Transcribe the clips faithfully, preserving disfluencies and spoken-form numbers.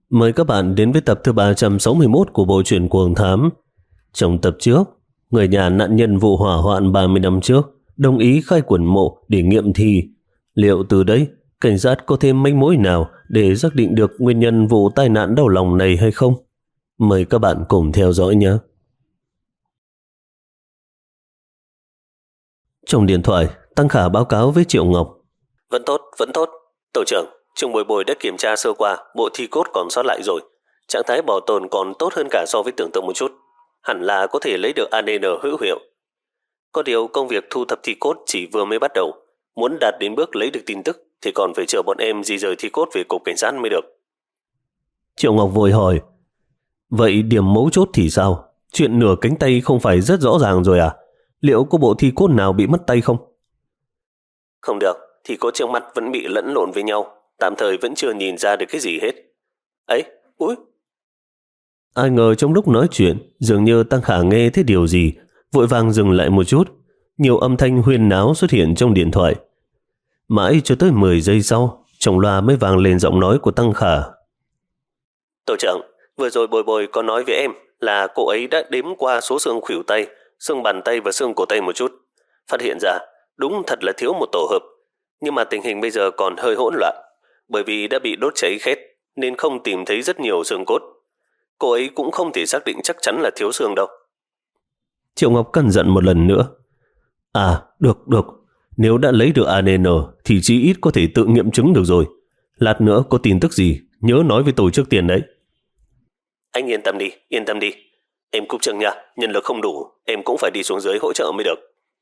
Mời các bạn đến với tập thứ ba trăm sáu mươi mốt của bộ truyện Cuồng Thám. Trong tập trước, người nhà nạn nhân vụ hỏa hoạn ba mươi năm trước đồng ý khai quần mộ để nghiệm thi. Liệu từ đấy, cảnh sát có thêm manh mối nào để xác định được nguyên nhân vụ tai nạn đau lòng này hay không? Mời các bạn cùng theo dõi nhé. Trong điện thoại, Tăng Khả báo cáo với Triệu Ngọc. Vẫn tốt, vẫn tốt. Tổ trưởng, Trương Bồi Bồi đã kiểm tra sơ qua, bộ thi cốt còn sót lại rồi. Trạng thái bảo tồn còn tốt hơn cả so với tưởng tượng một chút. Hẳn là có thể lấy được a đê en hữu hiệu. Có điều công việc thu thập thi cốt chỉ vừa mới bắt đầu. Muốn đạt đến bước lấy được tin tức thì còn phải chờ bọn em di rời thi cốt về cục cảnh sát mới được. Triệu Ngọc vội hỏi, vậy điểm mấu chốt thì sao? Chuyện nửa cánh tay không phải rất rõ ràng rồi à? Liệu có bộ thi cốt nào bị mất tay không? Không được, thi cốt trước mắt vẫn bị lẫn lộn với nhau. Tạm thời vẫn chưa nhìn ra được cái gì hết. Ấy, úi! Ai ngờ trong lúc nói chuyện, dường như Tăng Khả nghe thấy điều gì, vội vàng dừng lại một chút. Nhiều âm thanh huyên náo xuất hiện trong điện thoại. Mãi cho tới mười giây sau, trong loa mới vang lên giọng nói của Tăng Khả. Tổ trưởng, vừa rồi Bồi Bồi có nói với em là cô ấy đã đếm qua số xương khuỷu tay, xương bàn tay và xương cổ tay một chút. Phát hiện ra, đúng thật là thiếu một tổ hợp. Nhưng mà tình hình bây giờ còn hơi hỗn loạn. Bởi vì đã bị đốt cháy khét nên không tìm thấy rất nhiều xương cốt. Cô ấy cũng không thể xác định chắc chắn là thiếu xương đâu. Triệu Ngọc cẩn giận một lần nữa. À, được, được. Nếu đã lấy được a đê en thì chí ít có thể tự nghiệm chứng được rồi. Lát nữa có tin tức gì, nhớ nói với tôi trước tiền đấy. Anh yên tâm đi, yên tâm đi. Em cục trưởng nha, nhân lực không đủ, em cũng phải đi xuống dưới hỗ trợ mới được.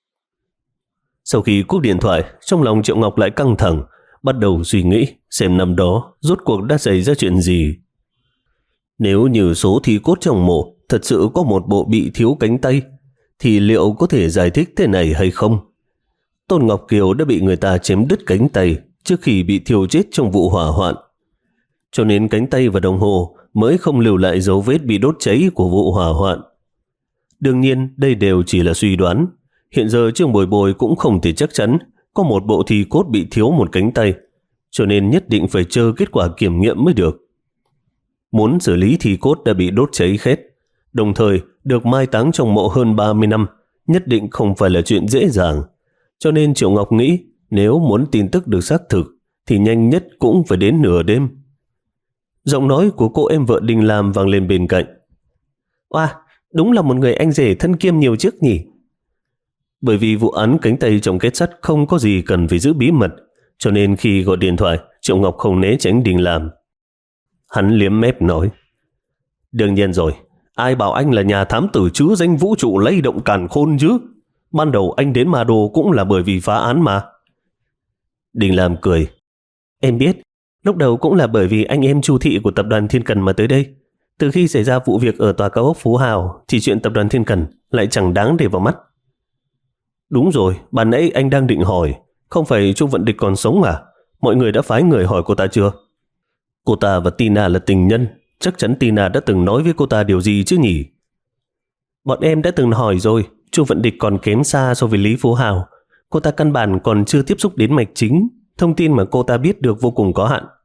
Sau khi cúp điện thoại, trong lòng Triệu Ngọc lại căng thẳng, bắt đầu suy nghĩ xem năm đó rốt cuộc đã xảy ra chuyện gì. Nếu như số thi cốt trong mộ thật sự có một bộ bị thiếu cánh tay, thì liệu có thể giải thích thế này hay không? Tôn Ngọc Kiều đã bị người ta chém đứt cánh tay trước khi bị thiêu chết trong vụ hỏa hoạn. Cho nên cánh tay và đồng hồ mới không lưu lại dấu vết bị đốt cháy của vụ hỏa hoạn. Đương nhiên đây đều chỉ là suy đoán. Hiện giờ Trương Bồi Bồi cũng không thể chắc chắn có một bộ thi cốt bị thiếu một cánh tay, cho nên nhất định phải chờ kết quả kiểm nghiệm mới được. Muốn xử lý thi cốt đã bị đốt cháy khét, đồng thời được mai táng trong mộ hơn ba mươi năm, nhất định không phải là chuyện dễ dàng. Cho nên Triệu Ngọc nghĩ nếu muốn tin tức được xác thực thì nhanh nhất cũng phải đến nửa đêm. Giọng nói của cô em vợ Đình Lam vang lên bên cạnh. Oa, đúng là một người anh rể thân kiêm nhiều chức nhỉ. Bởi vì vụ án cánh tay trong kết sắt không có gì cần phải giữ bí mật, cho nên khi gọi điện thoại, Triệu Ngọc không né tránh Đình Lam. Hắn liếm mép nói, đương nhiên rồi, ai bảo anh là nhà thám tử chứ danh vũ trụ lay động càn khôn chứ. Ban đầu anh đến Ma Đô cũng là bởi vì phá án mà. Đình Lam cười, em biết, lúc đầu cũng là bởi vì anh em Chu Thị của tập đoàn Thiên Cần mà tới đây. Từ khi xảy ra vụ việc ở tòa cao ốc Phú Hào thì chuyện tập đoàn Thiên Cần lại chẳng đáng để vào mắt. Đúng rồi, ban nãy anh đang định hỏi, không phải Chu Vận Địch còn sống à? Mọi người đã phái người hỏi cô ta chưa? Cô ta và Tina là tình nhân, chắc chắn Tina đã từng nói với cô ta điều gì chứ nhỉ? Bọn em đã từng hỏi rồi, Chu Vận Địch còn kém xa so với Lý Phú Hào. Cô ta căn bản còn chưa tiếp xúc đến mạch chính, thông tin mà cô ta biết được vô cùng có hạn.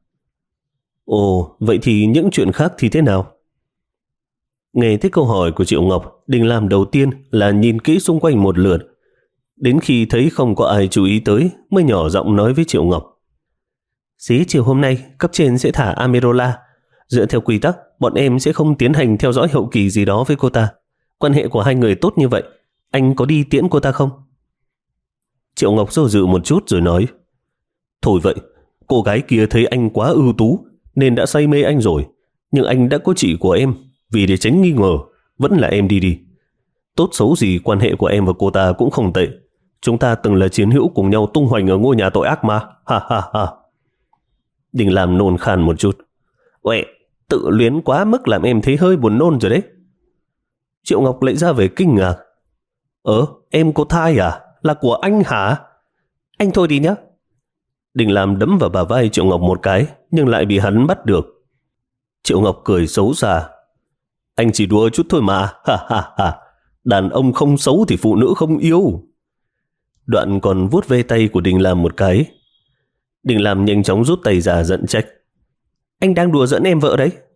Ồ, vậy thì những chuyện khác thì thế nào? Nghe thấy câu hỏi của Triệu Ngọc, Đình Lam đầu tiên là nhìn kỹ xung quanh một lượt. Đến khi thấy không có ai chú ý tới mới nhỏ giọng nói với Triệu Ngọc. Xế chiều hôm nay cấp trên sẽ thả Amerola. Dựa theo quy tắc, bọn em sẽ không tiến hành theo dõi hậu kỳ gì đó với cô ta. Quan hệ của hai người tốt như vậy, anh có đi tiễn cô ta không? Triệu Ngọc do dự một chút rồi nói, thôi vậy, cô gái kia thấy anh quá ưu tú nên đã say mê anh rồi. Nhưng anh đã có chị của em, vì để tránh nghi ngờ, vẫn là em đi đi. Tốt xấu gì quan hệ của em và cô ta cũng không tệ. Chúng ta từng là chiến hữu cùng nhau tung hoành ở ngôi nhà tội ác mà. Ha ha ha. Đình Lam nôn khan một chút. Uệ, tự luyến quá mức làm em thấy hơi buồn nôn rồi đấy. Triệu Ngọc lại ra về kinh ngạc. Ờ, em có thai à? Là của anh hả? Anh thôi đi nhé. Đình Lam đấm vào bả vai Triệu Ngọc một cái, nhưng lại bị hắn bắt được. Triệu Ngọc cười xấu xa. Anh chỉ đùa chút thôi mà. Ha ha ha. Đàn ông không xấu thì phụ nữ không yêu. Đoạn còn vuốt ve tay của Đình Lam một cái. Đình Lam nhanh chóng rút tay ra giận trách. Anh đang đùa giỡn em vợ đấy.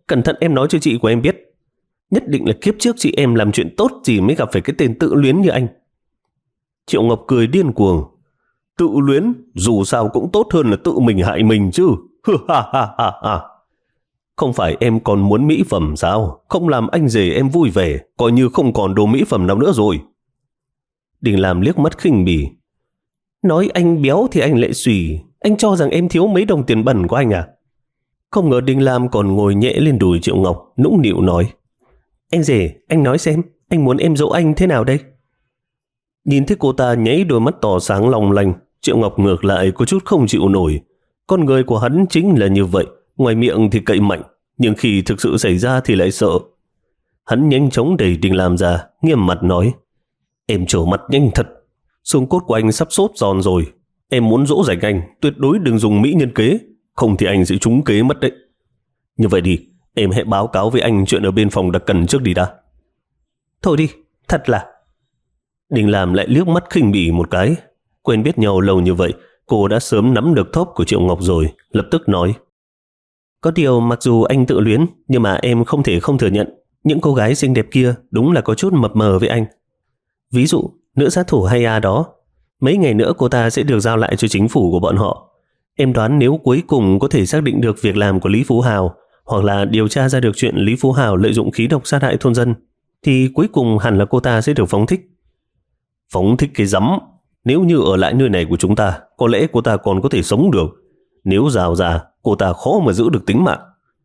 cẩn thận em nói cho chị của em biết. Nhất định là kiếp trước chị em làm chuyện tốt gì mới gặp phải cái tên tự luyến như anh. Triệu Ngọc cười điên cuồng. Tự luyến dù sao cũng tốt hơn là tự mình hại mình chứ. Ha ha ha ha. Không phải em còn muốn mỹ phẩm sao? Không làm anh rể em vui vẻ, coi như không còn đồ mỹ phẩm nào nữa rồi. Đình Lam liếc mắt khinh bỉ. Nói anh béo thì anh lại xùy. Anh cho rằng em thiếu mấy đồng tiền bẩn của anh à? Không ngờ Đình Lam còn ngồi nhẹ lên đùi Triệu Ngọc, nũng nịu nói. Anh rể, anh nói xem, anh muốn em dỗ anh thế nào đây? Nhìn thấy cô ta nháy đôi mắt to sáng long lanh, Triệu Ngọc ngược lại có chút không chịu nổi. Con người của hắn chính là như vậy, ngoài miệng thì cậy mạnh, nhưng khi thực sự xảy ra thì lại sợ. Hắn nhanh chóng đẩy Đình Lam ra, nghiêm mặt nói. Em trở mặt nhanh thật, xương cốt của anh sắp sốt giòn rồi. Em muốn dỗ dành anh, tuyệt đối đừng dùng mỹ nhân kế, không thì anh sẽ trúng kế mất đấy. Như vậy đi, em hãy báo cáo với anh chuyện ở bên phòng đặc cần trước đi đã. Thôi đi, thật là... Đình Lam lại liếc mắt khinh bỉ một cái. Quen biết nhau lâu như vậy, cô đã sớm nắm được thóp của Triệu Ngọc rồi, lập tức nói. Có điều mặc dù anh tự luyến, nhưng mà em không thể không thừa nhận, những cô gái xinh đẹp kia đúng là có chút mập mờ với anh. Ví dụ, nữ sát thủ Haya đó, mấy ngày nữa cô ta sẽ được giao lại cho chính phủ của bọn họ. Em đoán nếu cuối cùng có thể xác định được việc làm của Lý Phú Hào, hoặc là điều tra ra được chuyện Lý Phú Hào lợi dụng khí độc sát hại thôn dân, thì cuối cùng hẳn là cô ta sẽ được phóng thích. Phóng thích cái rắm, nếu như ở lại nơi này của chúng ta, có lẽ cô ta còn có thể sống được. Nếu rào ra, cô ta khó mà giữ được tính mạng.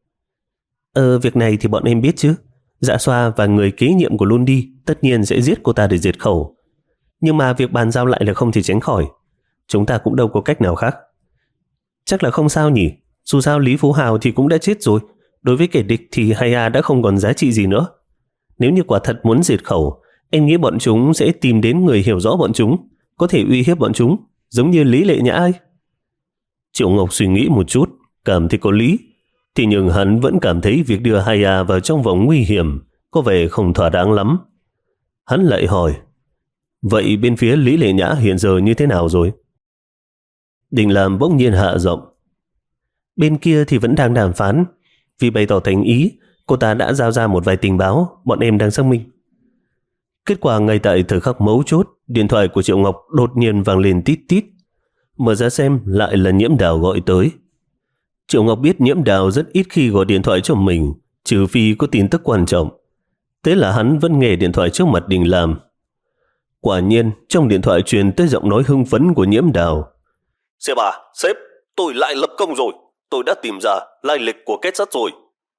Ờ, việc này thì bọn em biết chứ. Dạ Xoa và người kế nhiệm của Lundi tất nhiên sẽ giết cô ta để diệt khẩu. Nhưng mà việc bàn giao lại là không thể tránh khỏi. Chúng ta cũng đâu có cách nào khác. Chắc là không sao nhỉ. Dù sao Lý Phú Hào thì cũng đã chết rồi. Đối với kẻ địch thì Haya đã không còn giá trị gì nữa. Nếu như quả thật muốn diệt khẩu, em nghĩ bọn chúng sẽ tìm đến người hiểu rõ bọn chúng, có thể uy hiếp bọn chúng, giống như Lý Lệ Nhã ấy. Triệu Ngọc suy nghĩ một chút, cảm thấy có lý. Thì nhưng hắn vẫn cảm thấy việc đưa Haya vào trong vòng nguy hiểm có vẻ không thỏa đáng lắm. Hắn lại hỏi, vậy bên phía Lý Lệ Nhã hiện giờ như thế nào rồi? Đình Lam bỗng nhiên hạ giọng. Bên kia thì vẫn đang đàm phán. Vì bày tỏ thành ý, cô ta đã giao ra một vài tình báo, bọn em đang xác minh. Kết quả ngay tại thời khắc mấu chốt, điện thoại của Triệu Ngọc đột nhiên vang lên tít tít. Mở ra xem lại là Nhiễm Đào gọi tới. Triệu Ngọc biết Nhiễm Đào rất ít khi gọi điện thoại cho mình, trừ phi có tin tức quan trọng. Thế là hắn vẫn nghe điện thoại trước mặt Đình Lam. Quả nhiên, trong điện thoại truyền tới giọng nói hưng phấn của Nhiễm Đào. Sếp à, sếp, tôi lại lập công rồi. Tôi đã tìm ra lai lịch của kết sắt rồi.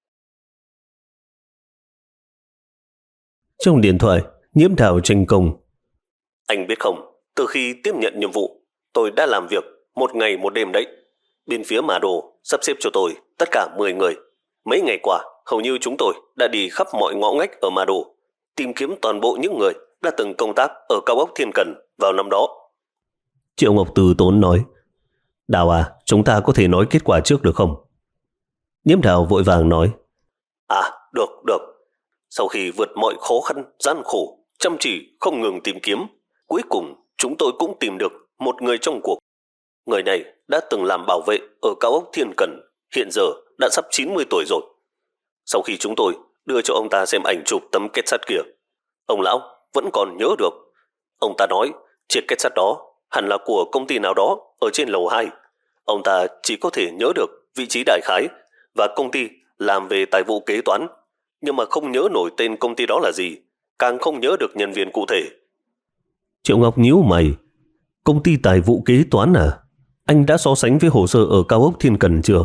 Trong điện thoại, Nhiễm Đào tranh công. Anh biết không, từ khi tiếp nhận nhiệm vụ, tôi đã làm việc một ngày một đêm đấy. Bên phía Mà Đồ sắp xếp cho tôi tất cả mười người. Mấy ngày qua, hầu như chúng tôi đã đi khắp mọi ngõ ngách ở Mà Đồ, tìm kiếm toàn bộ những người đã từng công tác ở cao ốc Thiên Cần vào năm đó. Triệu Ngọc từ tốn nói, Đào à, chúng ta có thể nói kết quả trước được không? Nhiễm Đào vội vàng nói, À, được, được. Sau khi vượt mọi khó khăn, gian khổ, chăm chỉ, không ngừng tìm kiếm, cuối cùng chúng tôi cũng tìm được một người trong cuộc. Người này đã từng làm bảo vệ ở cao ốc Thiên Cần, hiện giờ đã sắp chín mươi tuổi rồi. Sau khi chúng tôi đưa cho ông ta xem ảnh chụp tấm kết sắt kia, ông lão vẫn còn nhớ được. Ông ta nói chiếc kết sắt đó hẳn là của công ty nào đó ở trên lầu hai. Ông ta chỉ có thể nhớ được vị trí đại khái và công ty làm về tài vụ kế toán, nhưng mà không nhớ nổi tên công ty đó là gì, càng không nhớ được nhân viên cụ thể. Triệu Ngọc nhíu mày. Công ty tài vụ kế toán à? Anh đã so sánh với hồ sơ ở cao ốc Thiên Cần chưa?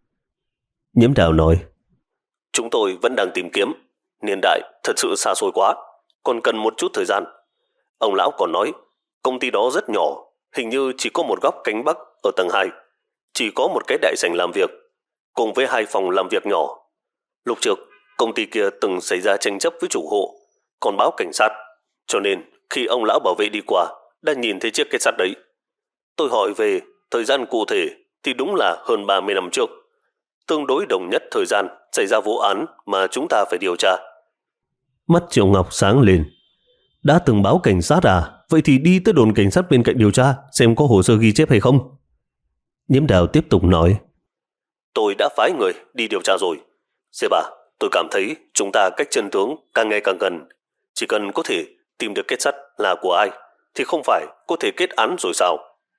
Nhiễm Đào nói, chúng tôi vẫn đang tìm kiếm. Niên đại thật sự xa xôi quá, còn cần một chút thời gian. Ông lão còn nói công ty đó rất nhỏ, hình như chỉ có một góc cánh bắc ở tầng hai, chỉ có một cái đại sảnh làm việc cùng với hai phòng làm việc nhỏ. Lúc trước công ty kia từng xảy ra tranh chấp với chủ hộ, còn báo cảnh sát, cho nên khi ông lão bảo vệ đi qua đã nhìn thấy chiếc kết sắt đấy. Tôi hỏi về thời gian cụ thể thì đúng là hơn ba mươi năm trước, tương đối đồng nhất thời gian xảy ra vụ án mà chúng ta phải điều tra. Mắt Triệu Ngọc sáng lên. Đã từng báo cảnh sát à? Vậy thì đi tới đồn cảnh sát bên cạnh điều tra xem có hồ sơ ghi chép hay không. Nhiễm Đào tiếp tục nói, tôi đã phái người đi điều tra rồi. Sếp à, tôi cảm thấy chúng ta cách chân tướng càng ngày càng gần. Chỉ cần có thể tìm được kết sắt là của ai thì không phải có thể kết án rồi sao?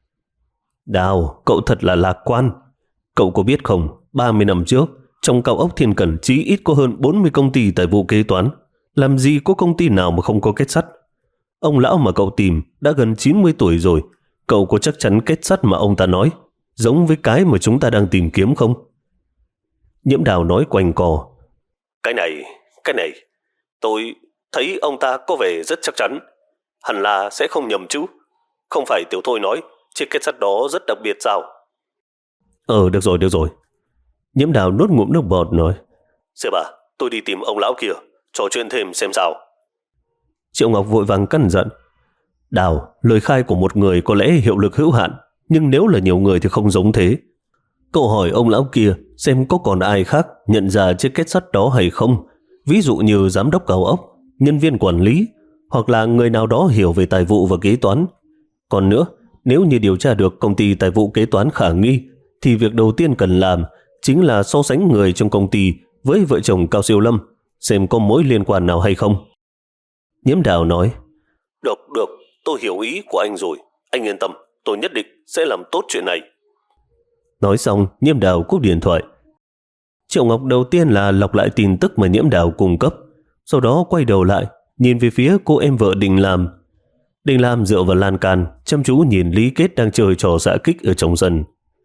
Đào, cậu thật là lạc quan. Cậu có biết không, ba mươi năm trước, trong cao ốc Thiên Cẩn chí ít có hơn bốn mươi công ty tài vụ kế toán. Làm gì có công ty nào mà không có kết sắt? Ông lão mà cậu tìm đã gần chín mươi tuổi rồi. Cậu có chắc chắn kết sắt mà ông ta nói giống với cái mà chúng ta đang tìm kiếm không? Nhiễm Đào nói quanh co. Cái này, cái này, tôi thấy ông ta có vẻ rất chắc chắn. Hẳn là sẽ không nhầm chứ. Không phải Tiểu Thôi nói chiếc kết sắt đó rất đặc biệt sao? Ờ, được rồi, được rồi. Nhiễm Đào nuốt ngụm nước bọt nói. Sếp à, tôi đi tìm ông lão kia, trò chuyện thêm xem sao. Triệu Ngọc vội vàng căn dặn. Đào, lời khai của một người có lẽ hiệu lực hữu hạn, nhưng nếu là nhiều người thì không giống thế. Cậu hỏi ông lão kia xem có còn ai khác nhận ra chiếc kết sắt đó hay không, ví dụ như giám đốc cao ốc, nhân viên quản lý, hoặc là người nào đó hiểu về tài vụ và kế toán. Còn nữa, nếu như điều tra được công ty tài vụ kế toán khả nghi, thì việc đầu tiên cần làm chính là so sánh người trong công ty với vợ chồng Cao Siêu Lâm, xem có mối liên quan nào hay không. Nhiễm Đào nói. Được, được, tôi hiểu ý của anh rồi. Anh yên tâm, tôi nhất định sẽ làm tốt chuyện này. Nói xong, Nhiễm Đào cúp điện thoại. Triệu Ngọc đầu tiên là lọc lại tin tức mà Nhiễm Đào cung cấp, sau đó quay đầu lại, nhìn về phía cô em vợ Đình Lam. Đình Lam dựa vào lan can, chăm chú nhìn Lý Kết đang chơi trò xạ kích ở trong sân.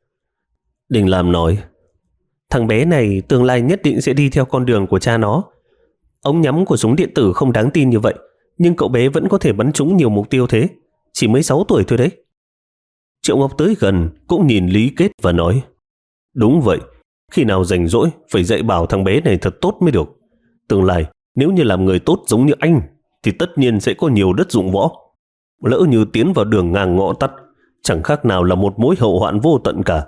Đình Lam nói, thằng bé này tương lai nhất định sẽ đi theo con đường của cha nó. Ống nhắm của súng điện tử không đáng tin như vậy, nhưng cậu bé vẫn có thể bắn trúng nhiều mục tiêu thế. Chỉ mới sáu tuổi thôi đấy. Triệu Ngọc tới gần, cũng nhìn Lý Kết và nói, đúng vậy, khi nào rảnh rỗi phải dạy bảo thằng bé này thật tốt mới được. Tương lai nếu như làm người tốt giống như anh thì tất nhiên sẽ có nhiều đất dụng võ. Lỡ như tiến vào đường ngang ngõ tắt, chẳng khác nào là một mối hậu hoạn vô tận cả.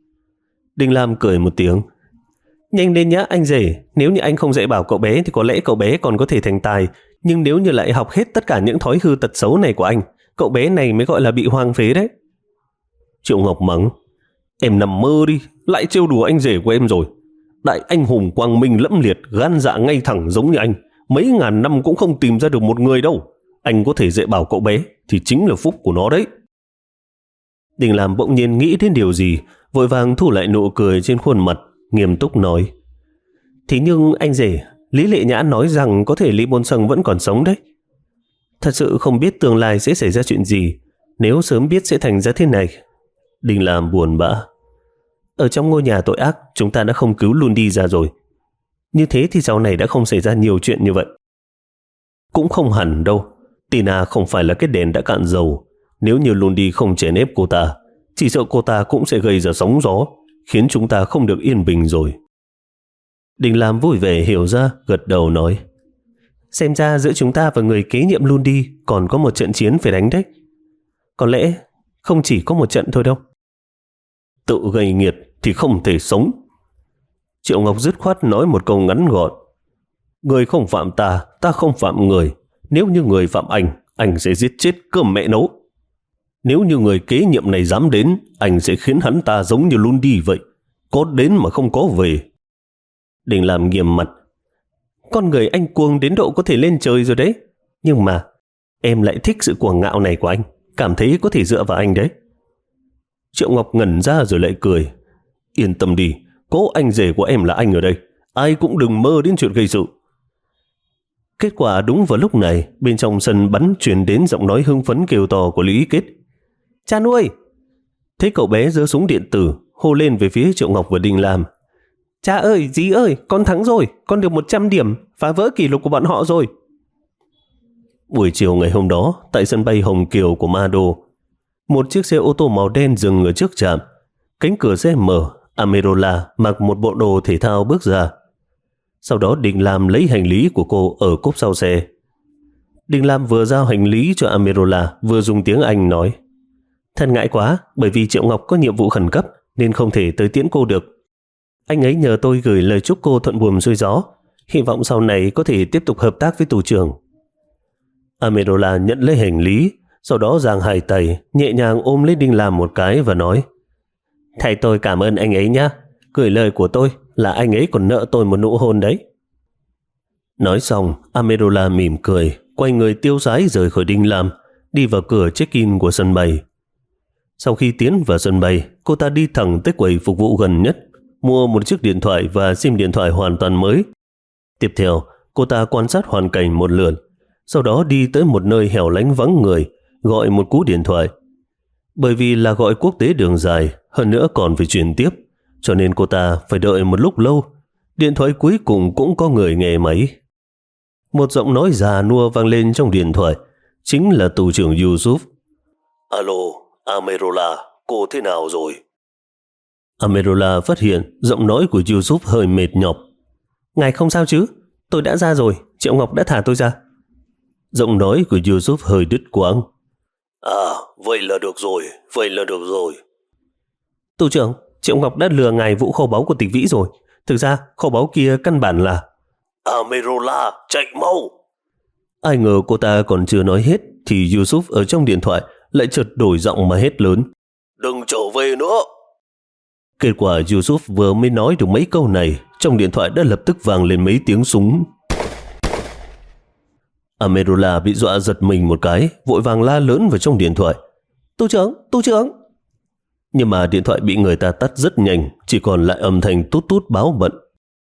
Đinh Lam cười một tiếng. Nhanh lên nhá anh rể, nếu như anh không dạy bảo cậu bé thì có lẽ cậu bé còn có thể thành tài, nhưng nếu như lại học hết tất cả những thói hư tật xấu này của anh, cậu bé này mới gọi là bị hoang phế đấy. Triệu Ngọc mắng, em nằm mơ đi, lại trêu đùa anh rể của em rồi. Đại anh hùng quang minh lẫm liệt, gan dạ ngay thẳng giống như anh, mấy ngàn năm cũng không tìm ra được một người đâu. Anh có thể dạy bảo cậu bé thì chính là phúc của nó đấy. Đình Lam bỗng nhiên nghĩ đến điều gì, vội vàng thu lại nụ cười trên khuôn mặt, nghiêm túc nói, thế nhưng anh rể, Lý Lệ Nhã nói rằng có thể Lý Bôn Sâng vẫn còn sống đấy. Thật sự không biết tương lai sẽ xảy ra chuyện gì, nếu sớm biết sẽ thành ra thế này. Đình Lam buồn bã. Ở trong ngôi nhà tội ác chúng ta đã không cứu Lundi ra rồi. Như thế thì sau này đã không xảy ra nhiều chuyện như vậy. Cũng không hẳn đâu. Tina không phải là cái đèn đã cạn dầu. Nếu như Lundi không chèn ép cô ta, chỉ sợ cô ta cũng sẽ gây ra sóng gió, khiến chúng ta không được yên bình rồi. Đình Lam vui vẻ hiểu ra, gật đầu nói, xem ra giữa chúng ta và người kế nhiệm Lundi còn có một trận chiến phải đánh đấy. Có lẽ không chỉ có một trận thôi đâu. Tự gây nghiệt thì không thể sống. Triệu Ngọc dứt khoát nói một câu ngắn gọn. Người không phạm ta, ta không phạm người. Nếu như người phạm anh, anh sẽ giết chết cơm mẹ nấu. Nếu như người kế nhiệm này dám đến, anh sẽ khiến hắn ta giống như Lundi vậy, có đến mà không có về. Đình Lam nghiêm mặt. Con người anh cuồng đến độ có thể lên trời rồi đấy. Nhưng mà em lại thích sự cuồng ngạo này của anh, cảm thấy có thể dựa vào anh đấy. Triệu Ngọc ngẩn ra rồi lại cười. Yên tâm đi, có anh rể của em là anh ở đây, ai cũng đừng mơ đến chuyện gây sự. Kết quả đúng vào lúc này, bên trong sân bắn truyền đến giọng nói hưng phấn kêu to của Lý Kết. Cha nuôi! Thấy cậu bé giơ súng điện tử, hô lên về phía Triệu Ngọc và Đình Lam. Cha ơi, dì ơi, con thắng rồi, con được một trăm điểm, phá vỡ kỷ lục của bọn họ rồi. Buổi chiều ngày hôm đó, tại sân bay Hồng Kiều của Ma Đô, một chiếc xe ô tô màu đen dừng ở trước trạm. Cánh cửa xe mở, Amerola mặc một bộ đồ thể thao bước ra. Sau đó Đình Lam lấy hành lý của cô ở cốp sau xe. Đình Lam vừa giao hành lý cho Amerola, vừa dùng tiếng Anh nói, thân ngại quá, bởi vì Triệu Ngọc có nhiệm vụ khẩn cấp nên không thể tới tiễn cô được. Anh ấy nhờ tôi gửi lời chúc cô thuận buồm xuôi gió, hy vọng sau này có thể tiếp tục hợp tác với tù trưởng. Amerola nhận lấy hành lý, sau đó giang hai tay, nhẹ nhàng ôm lấy Đình Lam một cái và nói, thầy tôi cảm ơn anh ấy nhé, gửi lời của tôi, là anh ấy còn nợ tôi một nụ hôn đấy. Nói xong, Amerola mỉm cười, quay người tiêu sái rời khỏi Đinh Lam, đi vào cửa check-in của sân bay. Sau khi tiến vào sân bay, cô ta đi thẳng tới quầy phục vụ gần nhất, mua một chiếc điện thoại và sim điện thoại hoàn toàn mới. Tiếp theo, cô ta quan sát hoàn cảnh một lượt, sau đó đi tới một nơi hẻo lánh vắng người, gọi một cú điện thoại. Bởi vì là gọi quốc tế đường dài, hơn nữa còn phải chuyển tiếp, cho nên cô ta phải đợi một lúc lâu. Điện thoại cuối cùng cũng có người nghe máy. Một giọng nói già nua vang lên trong điện thoại, chính là tù trưởng Yusuf. Alo, Amerola, cô thế nào rồi? Amerola phát hiện giọng nói của Yusuf hơi mệt nhọc. Ngài không sao chứ? Tôi đã ra rồi, Triệu Ngọc đã thả tôi ra. Giọng nói của Yusuf hơi đứt quãng. À, vậy là được rồi, vậy là được rồi. Tù trưởng, Triệu Ngọc đã lừa ngài vụ kho báu của Tịch Vĩ rồi. Thực ra, kho báu kia căn bản là... Amerola, chạy mau! Ai ngờ cô ta còn chưa nói hết, thì Yusuf ở trong điện thoại lại chợt đổi giọng mà hét lớn. Đừng trở về nữa! Kết quả Yusuf vừa mới nói được mấy câu này, trong điện thoại đã lập tức vang lên mấy tiếng súng. Amerola bị dọa giật mình một cái, vội vàng la lớn vào trong điện thoại. Tu trưởng, tu trưởng! Nhưng mà điện thoại bị người ta tắt rất nhanh, chỉ còn lại âm thanh tút tút báo bận.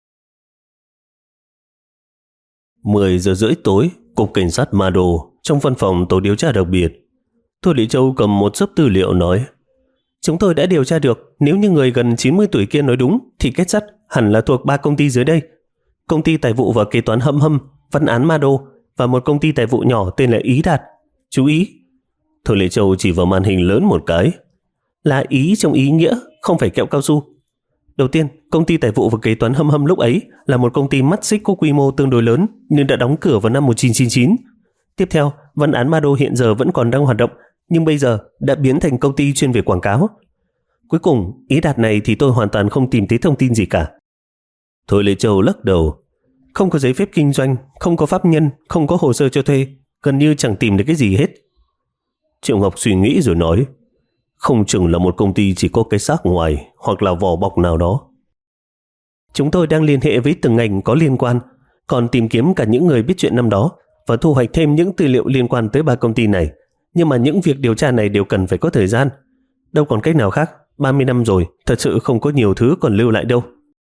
mười giờ rưỡi tối, Cục Cảnh sát Ma Đô, trong văn phòng tổ điều tra đặc biệt. Thôi Lý Châu cầm một xấp tư liệu nói. Chúng tôi đã điều tra được, nếu như người gần chín mươi tuổi kia nói đúng, thì kết sắt hẳn là thuộc ba công ty dưới đây. Công ty tài vụ và kế toán Hâm Hâm, Văn án Ma Đô và một công ty tài vụ nhỏ tên là Ý Đạt. Chú ý. Thôi Lý Châu chỉ vào màn hình lớn một cái. Là ý trong ý nghĩa, không phải kẹo cao su. Đầu tiên, công ty tài vụ và kế toán Hâm Hâm lúc ấy là một công ty mắt xích có quy mô tương đối lớn nhưng đã đóng cửa vào năm một nghìn chín trăm chín mươi chín. Tiếp theo, Văn án Ma Đô hiện giờ vẫn còn đang hoạt động nhưng bây giờ đã biến thành công ty chuyên về quảng cáo. Cuối cùng, Ý Đạt này thì tôi hoàn toàn không tìm thấy thông tin gì cả. Thôi Lê Châu lắc đầu. Không có giấy phép kinh doanh, không có pháp nhân, không có hồ sơ cho thuê, gần như chẳng tìm được cái gì hết. Triệu Ngọc suy nghĩ rồi nói. Không chừng là một công ty chỉ có cái xác ngoài hoặc là vỏ bọc nào đó. Chúng tôi đang liên hệ với từng ngành có liên quan, còn tìm kiếm cả những người biết chuyện năm đó và thu hoạch thêm những tư liệu liên quan tới ba công ty này. Nhưng mà những việc điều tra này đều cần phải có thời gian. Đâu còn cách nào khác, ba mươi năm rồi, thật sự không có nhiều thứ còn lưu lại đâu.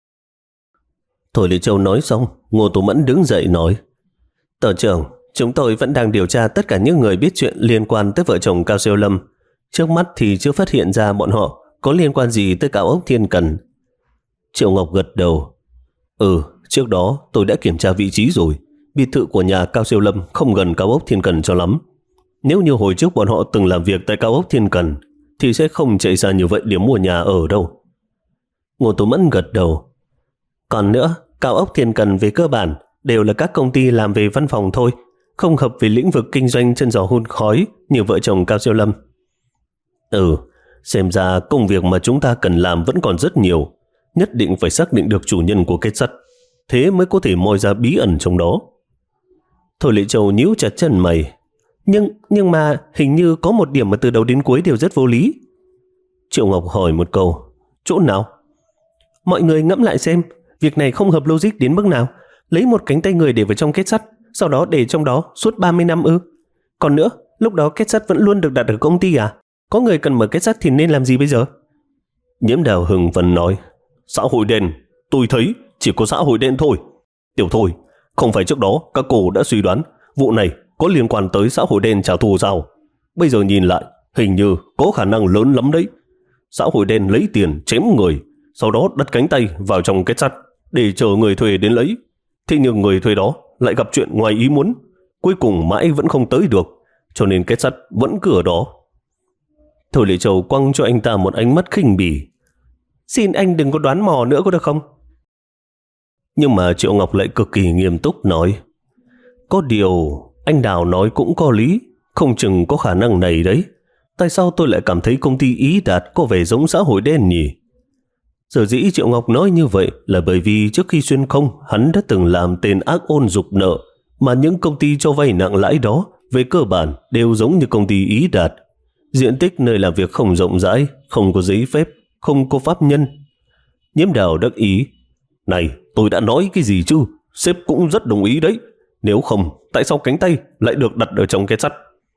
Thôi Lê Châu nói xong, Ngô Tú Mẫn đứng dậy nói. Tờ trưởng, chúng tôi vẫn đang điều tra tất cả những người biết chuyện liên quan tới vợ chồng Cao Siêu Lâm. Trước mắt thì chưa phát hiện ra bọn họ có liên quan gì tới Cao ốc Thiên Cần. Triệu Ngọc gật đầu. Ừ, trước đó tôi đã kiểm tra vị trí rồi. Biệt thự của nhà Cao Siêu Lâm không gần Cao ốc Thiên Cần cho lắm. Nếu như hồi trước bọn họ từng làm việc tại Cao ốc Thiên Cần thì sẽ không chạy ra như vậy để mua nhà ở đâu. Ngô Tú Mẫn gật đầu. Còn nữa, Cao ốc Thiên Cần về cơ bản đều là các công ty làm về văn phòng thôi, không hợp với lĩnh vực kinh doanh chân giò hun khói như vợ chồng Cao Siêu Lâm. Ừ, xem ra công việc mà chúng ta cần làm vẫn còn rất nhiều. Nhất định phải xác định được chủ nhân của kết sắt, thế mới có thể moi ra bí ẩn trong đó. Thôi Lệ Châu nhíu chặt chân mày. Nhưng, nhưng mà hình như có một điểm mà từ đầu đến cuối đều rất vô lý. Triệu Ngọc hỏi một câu. Chỗ nào? Mọi người ngẫm lại xem, việc này không hợp logic đến mức nào. Lấy một cánh tay người để vào trong kết sắt, sau đó để trong đó suốt ba mươi năm ư? Còn nữa, lúc đó kết sắt vẫn luôn được đặt ở công ty à? Có người cần mở kết sắt thì nên làm gì bây giờ? Nhiễm Đào hừng phấn nói. Xã hội đen, tôi thấy chỉ có xã hội đen thôi. Tiểu Thôi, không phải trước đó các cô đã suy đoán vụ này có liên quan tới xã hội đen trả thù sao? Bây giờ nhìn lại, hình như có khả năng lớn lắm đấy. Xã hội đen lấy tiền chém người, sau đó đặt cánh tay vào trong kết sắt để chờ người thuê đến lấy. Thế nhưng người thuê đó lại gặp chuyện ngoài ý muốn, cuối cùng mãi vẫn không tới được, cho nên kết sắt vẫn cứ ở đó. Thôi Lệ Châu quăng cho anh ta một ánh mắt khinh bỉ. Xin anh đừng có đoán mò nữa có được không? Nhưng mà Triệu Ngọc lại cực kỳ nghiêm túc nói. Có điều anh Đào nói cũng có lý, không chừng có khả năng này đấy. Tại sao tôi lại cảm thấy công ty Ý Đạt có vẻ giống xã hội đen nhỉ? Sở dĩ Triệu Ngọc nói như vậy là bởi vì trước khi xuyên không, hắn đã từng làm tên ác ôn dục nợ, mà những công ty cho vay nặng lãi đó về cơ bản đều giống như công ty Ý Đạt. Diện tích nơi làm việc không rộng rãi, không có giấy phép, không có pháp nhân. Nhiễm Đào đắc ý. Này, tôi đã nói cái gì chứ? Sếp cũng rất đồng ý đấy. Nếu không, tại sao cánh tay lại được đặt ở trong két sắt?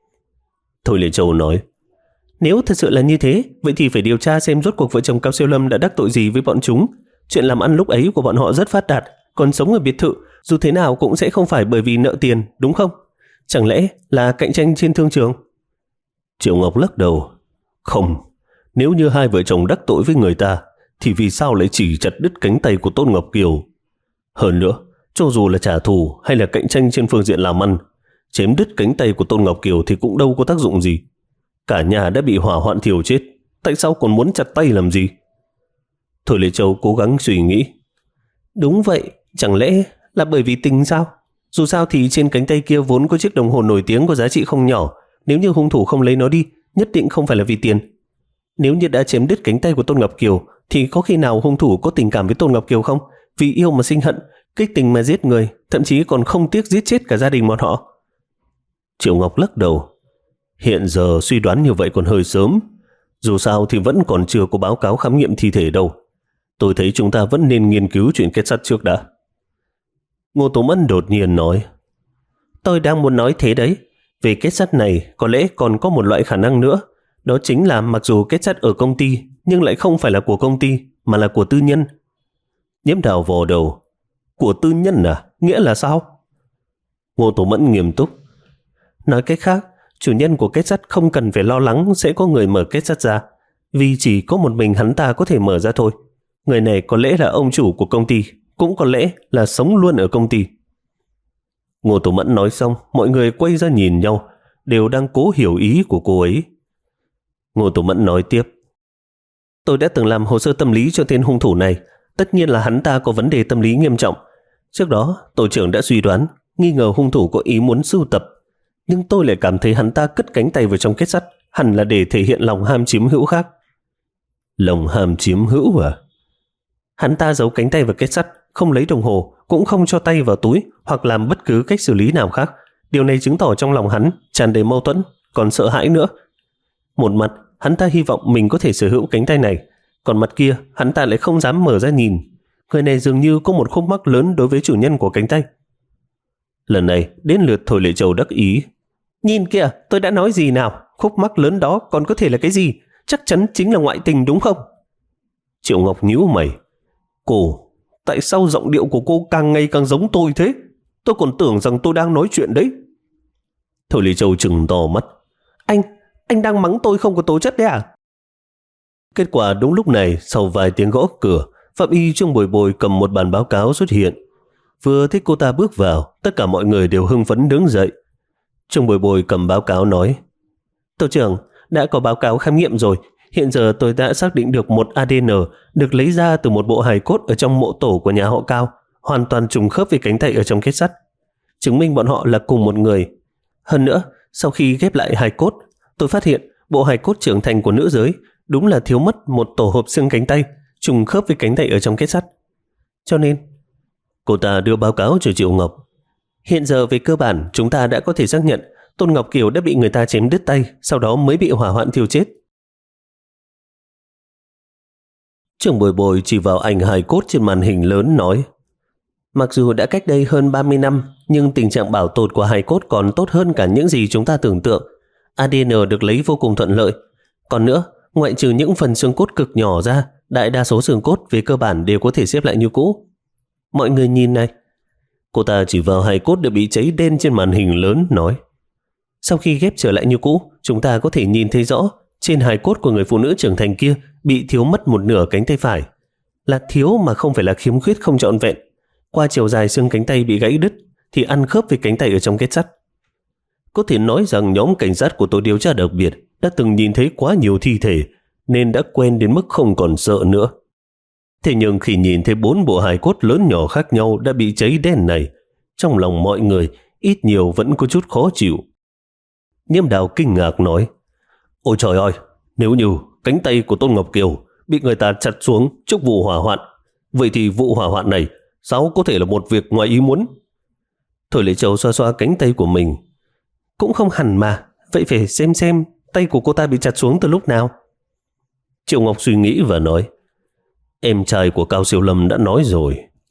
Thôi Lệ Châu nói, nếu thật sự là như thế, vậy thì phải điều tra xem rốt cuộc vợ chồng Cao Siêu Lâm đã đắc tội gì với bọn chúng. Chuyện làm ăn lúc ấy của bọn họ rất phát đạt, còn sống ở biệt thự, dù thế nào cũng sẽ không phải bởi vì nợ tiền, đúng không? Chẳng lẽ là cạnh tranh trên thương trường? Triệu Ngọc lắc đầu. Không, nếu như hai vợ chồng đắc tội với người ta, thì vì sao lại chỉ chặt đứt cánh tay của Tôn Ngọc Kiều? Hơn nữa, cho dù là trả thù hay là cạnh tranh trên phương diện làm ăn, chém đứt cánh tay của Tôn Ngọc Kiều thì cũng đâu có tác dụng gì. Cả nhà đã bị hỏa hoạn thiêu chết, tại sao còn muốn chặt tay làm gì? Thôi Lệ Châu cố gắng suy nghĩ. Đúng vậy, chẳng lẽ là bởi vì tình sao? Dù sao thì trên cánh tay kia vốn có chiếc đồng hồ nổi tiếng có giá trị không nhỏ. Nếu như hung thủ không lấy nó đi, nhất định không phải là vì tiền. Nếu như đã chém đứt cánh tay của Tôn Ngọc Kiều, thì có khi nào hung thủ có tình cảm với Tôn Ngọc Kiều không? Vì yêu mà sinh hận, kích tình mà giết người, thậm chí còn không tiếc giết chết cả gia đình bọn họ. Triệu Ngọc lắc đầu. Hiện giờ suy đoán như vậy còn hơi sớm. Dù sao thì vẫn còn chưa có báo cáo khám nghiệm thi thể đâu. Tôi thấy chúng ta vẫn nên nghiên cứu chuyện kết sắt trước đã. Ngô Tố Mẫn đột nhiên nói, tôi đang muốn nói thế đấy. Về kết sắt này có lẽ còn có một loại khả năng nữa. Đó chính là mặc dù kết sắt ở công ty, nhưng lại không phải là của công ty, mà là của tư nhân. Nhiễm Đào vò đầu. Của tư nhân à? Nghĩa là sao? Ngô Tố Mẫn nghiêm túc. Nói cách khác, chủ nhân của kết sắt không cần phải lo lắng sẽ có người mở kết sắt ra, vì chỉ có một mình hắn ta có thể mở ra thôi. Người này có lẽ là ông chủ của công ty, cũng có lẽ là sống luôn ở công ty. Ngô Tố Mẫn nói xong, mọi người quay ra nhìn nhau, đều đang cố hiểu ý của cô ấy. Ngô Tố Mẫn nói tiếp, tôi đã từng làm hồ sơ tâm lý cho tên hung thủ này. Tất nhiên là hắn ta có vấn đề tâm lý nghiêm trọng. Trước đó, tổ trưởng đã suy đoán, nghi ngờ hung thủ có ý muốn sưu tập. Nhưng tôi lại cảm thấy hắn ta cất cánh tay vào trong kết sắt hẳn là để thể hiện lòng ham chiếm hữu khác. Lòng ham chiếm hữu à? Hắn ta giấu cánh tay vào kết sắt, không lấy đồng hồ, cũng không cho tay vào túi hoặc làm bất cứ cách xử lý nào khác. Điều này chứng tỏ trong lòng hắn tràn đầy mâu thuẫn, còn sợ hãi nữa. Một mặt, hắn ta hy vọng mình có thể sở hữu cánh tay này, còn mặt kia, hắn ta lại không dám mở ra nhìn. Người này dường như có một khúc mắc lớn đối với chủ nhân của cánh tay. Lần này, đến lượt Thôi Lệ Châu đắc ý. Nhìn kìa, tôi đã nói gì nào? Khúc mắc lớn đó còn có thể là cái gì? Chắc chắn chính là ngoại tình đúng không? Triệu Ngọc nhíu mày. Cô, tại sao giọng điệu của cô càng ngày càng giống tôi thế? Tôi còn tưởng rằng tôi đang nói chuyện đấy. Thôi Lệ Châu trừng to mắt. Anh, anh đang mắng tôi không có tố chất đấy à? Kết quả đúng lúc này, sau vài tiếng gõ cửa, Phạm Y Trương Bồi Bồi cầm một bản báo cáo xuất hiện. Vừa thấy cô ta bước vào, tất cả mọi người đều hưng phấn đứng dậy. Trương Bồi Bồi cầm báo cáo nói, tổ trưởng, đã có báo cáo khám nghiệm rồi. Hiện giờ tôi đã xác định được một a đê en được lấy ra từ một bộ hài cốt ở trong mộ tổ của nhà họ Cao, hoàn toàn trùng khớp với cánh tay ở trong kết sắt, chứng minh bọn họ là cùng một người. Hơn nữa, sau khi ghép lại hài cốt, tôi phát hiện bộ hài cốt trưởng thành của nữ giới đúng là thiếu mất một tổ hợp xương cánh tay, trùng khớp với cánh tay ở trong kết sắt. Cho nên, cô ta đưa báo cáo cho Triệu Ngọc. Hiện giờ về cơ bản chúng ta đã có thể xác nhận Tôn Ngọc Kiều đã bị người ta chém đứt tay, sau đó mới bị hỏa hoạn thiêu chết. Trưởng Bồi Bồi chỉ vào ảnh hài cốt trên màn hình lớn nói, mặc dù đã cách đây hơn ba mươi năm, nhưng tình trạng bảo tồn của hài cốt còn tốt hơn cả những gì chúng ta tưởng tượng. a đê en được lấy vô cùng thuận lợi. Còn nữa, ngoại trừ những phần xương cốt cực nhỏ ra, đại đa số xương cốt về cơ bản đều có thể xếp lại như cũ. Mọi người nhìn này. Cô ta chỉ vào hài cốt đã bị cháy đen trên màn hình lớn nói, sau khi ghép trở lại như cũ, chúng ta có thể nhìn thấy rõ trên hài cốt của người phụ nữ trưởng thành kia bị thiếu mất một nửa cánh tay phải. Là thiếu mà không phải là khiếm khuyết không trọn vẹn. Qua chiều dài xương cánh tay bị gãy đứt thì ăn khớp với cánh tay ở trong kết sắt. Có thể nói rằng nhóm cảnh sát của tổ điều tra đặc biệt đã từng nhìn thấy quá nhiều thi thể nên đã quen đến mức không còn sợ nữa. Thế nhưng khi nhìn thấy bốn bộ hài cốt lớn nhỏ khác nhau đã bị cháy đen này, trong lòng mọi người ít nhiều vẫn có chút khó chịu. Nhiễm Đào kinh ngạc nói, ôi trời ơi, nếu như cánh tay của Tôn Ngọc Kiều bị người ta chặt xuống trước vụ hỏa hoạn, vậy thì vụ hỏa hoạn này sao có thể là một việc ngoài ý muốn? Thôi Lệ Châu xoa xoa cánh tay của mình. Cũng không hẳn mà, vậy phải xem xem tay của cô ta bị chặt xuống từ lúc nào. Triệu Ngọc suy nghĩ và nói, em trai của Cao Siêu Lâm đã nói rồi,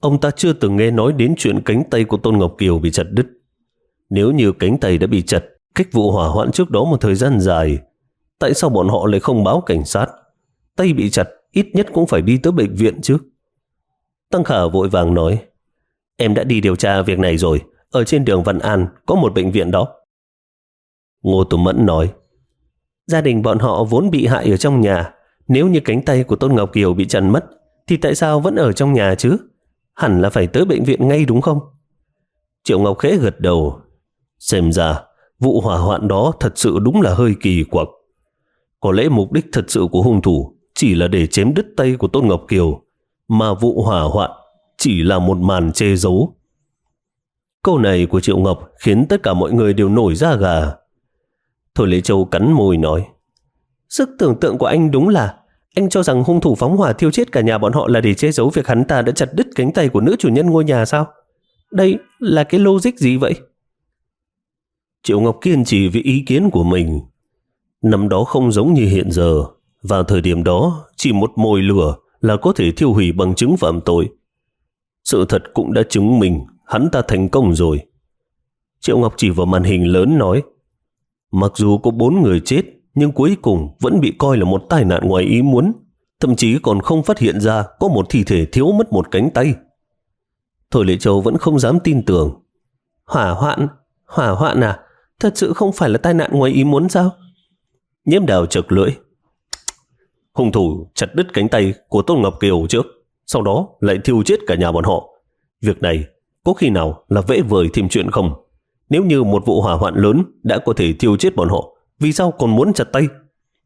ông ta chưa từng nghe nói đến chuyện cánh tay của Tôn Ngọc Kiều bị chặt đứt. Nếu như cánh tay đã bị chặt cách vụ hỏa hoạn trước đó một thời gian dài, tại sao bọn họ lại không báo cảnh sát? Tay bị chặt ít nhất cũng phải đi tới bệnh viện chứ. Tăng Khả vội vàng nói, em đã đi điều tra việc này rồi, ở trên đường Văn An có một bệnh viện đó. Ngô Tùng Mẫn nói, gia đình bọn họ vốn bị hại ở trong nhà, nếu như cánh tay của Tôn Ngọc Kiều bị chặt mất thì tại sao vẫn ở trong nhà chứ? Hẳn là phải tới bệnh viện ngay đúng không? Triệu Ngọc khẽ gật đầu. Xem ra vụ hỏa hoạn đó thật sự đúng là hơi kỳ quặc. Có lẽ mục đích thật sự của hung thủ chỉ là để chém đứt tay của Tôn Ngọc Kiều, mà vụ hỏa hoạn chỉ là một màn che giấu. Câu này của Triệu Ngọc khiến tất cả mọi người đều nổi da gà. Thôi Lễ Châu cắn môi nói, sức tưởng tượng của anh đúng là anh cho rằng hung thủ phóng hỏa thiêu chết cả nhà bọn họ là để che giấu việc hắn ta đã chặt đứt cánh tay của nữ chủ nhân ngôi nhà sao? Đây là cái logic gì vậy? Triệu Ngọc kiên trì với ý kiến của mình. Năm đó không giống như hiện giờ. Vào thời điểm đó, chỉ một mồi lửa là có thể thiêu hủy bằng chứng phạm tội. Sự thật cũng đã chứng minh hắn ta thành công rồi. Triệu Ngọc chỉ vào màn hình lớn nói, mặc dù có bốn người chết, nhưng cuối cùng vẫn bị coi là một tai nạn ngoài ý muốn, thậm chí còn không phát hiện ra có một thi thể thiếu mất một cánh tay. Thôi Lệ Châu vẫn không dám tin tưởng. Hỏa hoạn? Hỏa hoạn à? Thật sự không phải là tai nạn ngoài ý muốn sao? Nhiễm Đào chật lưỡi. Hung thủ chặt đứt cánh tay của Tôn Ngọc Kiều trước, sau đó lại thiêu chết cả nhà bọn họ. Việc này có khi nào là vẽ vời thêm chuyện không? Nếu như một vụ hỏa hoạn lớn đã có thể thiêu chết bọn họ, vì sao còn muốn chặt tay?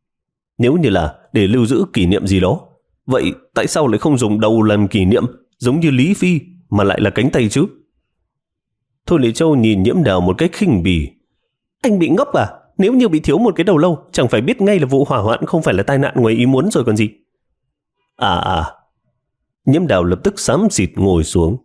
Nếu như là để lưu giữ kỷ niệm gì đó, vậy tại sao lại không dùng đầu làm kỷ niệm giống như Lý Phi mà lại là cánh tay chứ? Thôi Lệ Châu nhìn Nhiễm Đào một cách khinh bỉ. Anh bị ngốc à? Nếu như bị thiếu một cái đầu lâu, chẳng phải biết ngay là vụ hỏa hoạn không phải là tai nạn ngoài ý muốn rồi còn gì. À à. Nhiễm Đào lập tức xám xịt ngồi xuống.